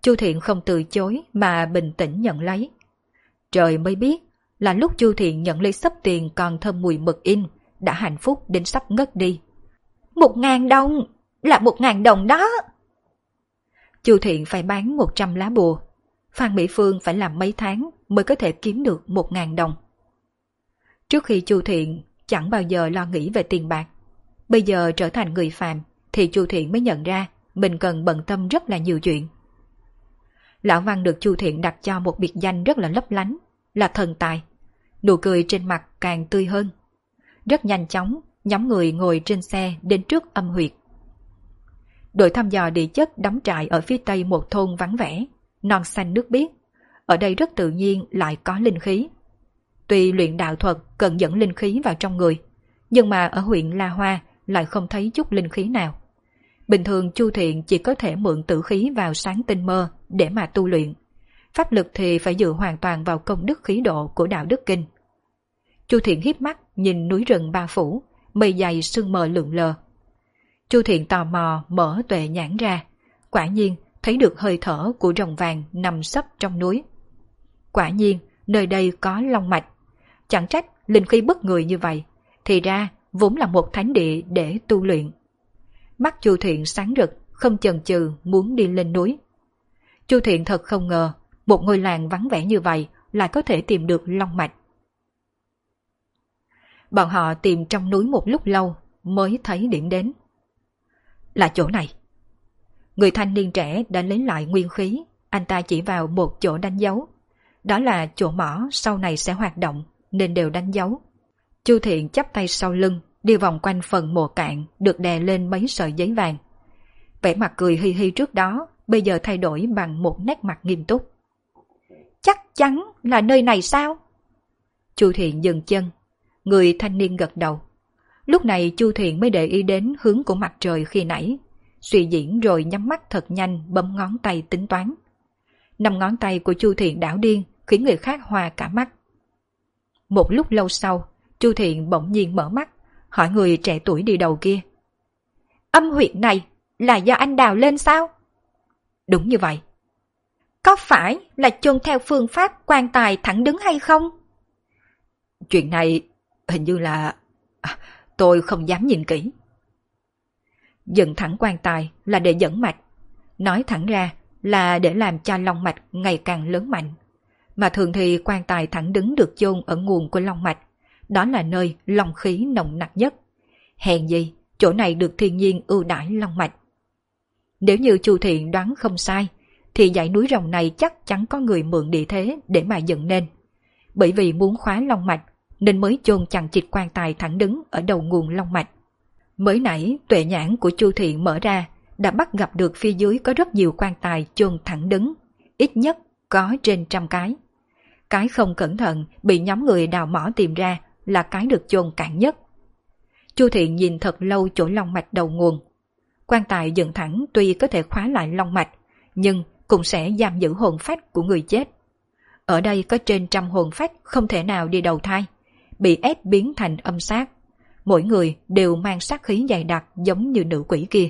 Chu Thiện không từ chối mà bình tĩnh nhận lấy. Trời mới biết là lúc Chu Thiện nhận lấy xấp tiền còn thơm mùi mực in, đã hạnh phúc đến sắp ngất đi. 1.000 đồng, là 1.000 đồng đó. Chu Thiện phải bán 100 lá bùa. Phan Mỹ Phương phải làm mấy tháng mới có thể kiếm được 1.000 đồng. Trước khi Chu Thiện chẳng bao giờ lo nghĩ về tiền bạc. Bây giờ trở thành người phàm thì Chu Thiện mới nhận ra mình cần bận tâm rất là nhiều chuyện. Lão Văn được Chu Thiện đặt cho một biệt danh rất là lấp lánh, là thần tài. Nụ cười trên mặt càng tươi hơn. Rất nhanh chóng, nhóm người ngồi trên xe đến trước âm huyệt. Đội thăm dò địa chất đóng trại ở phía tây một thôn vắng vẻ, non xanh nước biếc. Ở đây rất tự nhiên lại có linh khí. Tuy luyện đạo thuật cần dẫn linh khí vào trong người, nhưng mà ở huyện La Hoa lại không thấy chút linh khí nào. Bình thường Chu Thiện chỉ có thể mượn tử khí vào sáng tinh mơ để mà tu luyện. Pháp lực thì phải dựa hoàn toàn vào công đức khí độ của đạo đức kinh. Chu Thiện híp mắt nhìn núi rừng bao phủ, mây dày sương mờ lượn lờ. Chu Thiện tò mò mở tuệ nhãn ra, quả nhiên thấy được hơi thở của rồng vàng nằm sấp trong núi. Quả nhiên nơi đây có long mạch, chẳng trách linh khí bất người như vậy, thì ra vốn là một thánh địa để tu luyện. Mắt Chu Thiện sáng rực, không chần chừ muốn đi lên núi. Chu Thiện thật không ngờ một ngôi làng vắng vẻ như vậy lại có thể tìm được long mạch. Bọn họ tìm trong núi một lúc lâu mới thấy điểm đến. Là chỗ này. Người thanh niên trẻ đã lấy lại nguyên khí, anh ta chỉ vào một chỗ đánh dấu. Đó là chỗ mỏ sau này sẽ hoạt động, nên đều đánh dấu. Chu Thiện chắp tay sau lưng, đi vòng quanh phần mộ cạn được đè lên mấy sợi giấy vàng. Vẻ mặt cười hi hi trước đó, bây giờ thay đổi bằng một nét mặt nghiêm túc. Chắc chắn là nơi này sao? Chu Thiện dừng chân, người thanh niên gật đầu. Lúc này Chu Thiện mới để ý đến hướng của mặt trời khi nãy, suy diễn rồi nhắm mắt thật nhanh bấm ngón tay tính toán. 5 ngón tay của Chu Thiện đảo điên khiến người khác hoa cả mắt. Một lúc lâu sau, Chu Thiện bỗng nhiên mở mắt, hỏi người trẻ tuổi đi đầu kia. Âm huyệt này là do anh đào lên sao? Đúng như vậy. Có phải là chôn theo phương pháp quan tài thẳng đứng hay không? Chuyện này hình như là... tôi không dám nhìn kỹ. Dựng thẳng quan tài là để dẫn mạch. Nói thẳng ra là để làm cho long mạch ngày càng lớn mạnh. Mà thường thì quan tài thẳng đứng được chôn ở nguồn của long mạch. Đó là nơi long khí nồng nặc nhất. Hèn gì, chỗ này được thiên nhiên ưu đãi long mạch. Nếu như Chu Thiện đoán không sai, thì dãy núi rồng này chắc chắn có người mượn địa thế để mà dựng nên. Bởi vì muốn khóa long mạch, nên mới chôn chằng chịt quan tài thẳng đứng ở đầu nguồn long mạch. Mới nãy tuệ nhãn của Chu Thiện mở ra, đã bắt gặp được phía dưới có rất nhiều quan tài chôn thẳng đứng, ít nhất có trên 100 cái. Cái không cẩn thận bị nhóm người đào mỏ tìm ra là cái được chôn cạn nhất. Chu Thiện nhìn thật lâu chỗ long mạch đầu nguồn. Quan tài dựng thẳng tuy có thể khóa lại long mạch, nhưng cũng sẽ giam giữ hồn phách của người chết. Ở đây có trên 100 hồn phách không thể nào đi đầu thai, bị ép biến thành âm sát. Mỗi người đều mang sát khí dày đặc giống như nữ quỷ kia.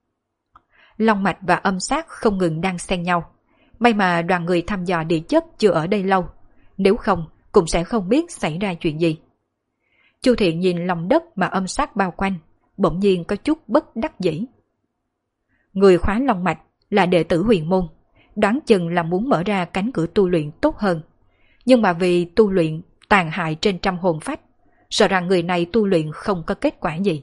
Long mạch và âm sát không ngừng đang xen nhau. May mà đoàn người thăm dò địa chất chưa ở đây lâu, nếu không cũng sẽ không biết xảy ra chuyện gì. Chu Thiện nhìn lòng đất mà âm sát bao quanh, bỗng nhiên có chút bất đắc dĩ. Người khóa long mạch là đệ tử huyền môn, đoán chừng là muốn mở ra cánh cửa tu luyện tốt hơn. Nhưng mà vì tu luyện tàn hại trên 100 hồn phách, sợ rằng người này tu luyện không có kết quả gì.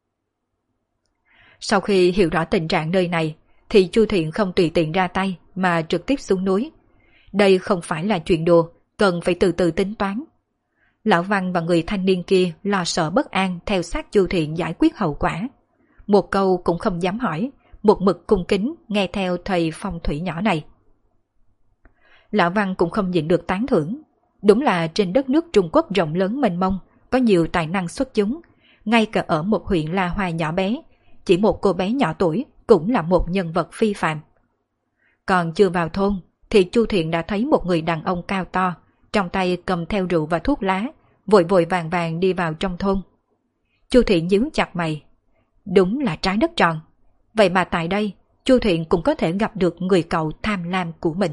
Sau khi hiểu rõ tình trạng nơi này, thì Chu Thiện không tùy tiện ra tay mà trực tiếp xuống núi. Đây không phải là chuyện đùa, cần phải từ từ tính toán. Lão Văn và người thanh niên kia lo sợ bất an theo sát Chu Thiện giải quyết hậu quả. Một câu cũng không dám hỏi, một mực cung kính nghe theo thầy phong thủy nhỏ này. Lão Văn cũng không nhịn được tán thưởng. Đúng là trên đất nước Trung Quốc rộng lớn mênh mông, có nhiều tài năng xuất chúng. Ngay cả ở một huyện La Hoa nhỏ bé, chỉ một cô bé nhỏ tuổi cũng là một nhân vật phi phàm. Còn chưa vào thôn, thì Chu Thiện đã thấy một người đàn ông cao to, trong tay cầm theo rượu và thuốc lá, vội vội vàng vàng đi vào trong thôn. Chu Thiện nhíu chặt mày. Đúng là trái đất tròn. Vậy mà tại đây, Chu Thiện cũng có thể gặp được người cậu tham lam của mình.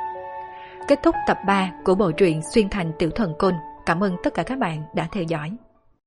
Kết thúc tập 3 của bộ truyện Xuyên Thành Tiểu Thần Côn. Cảm ơn tất cả các bạn đã theo dõi.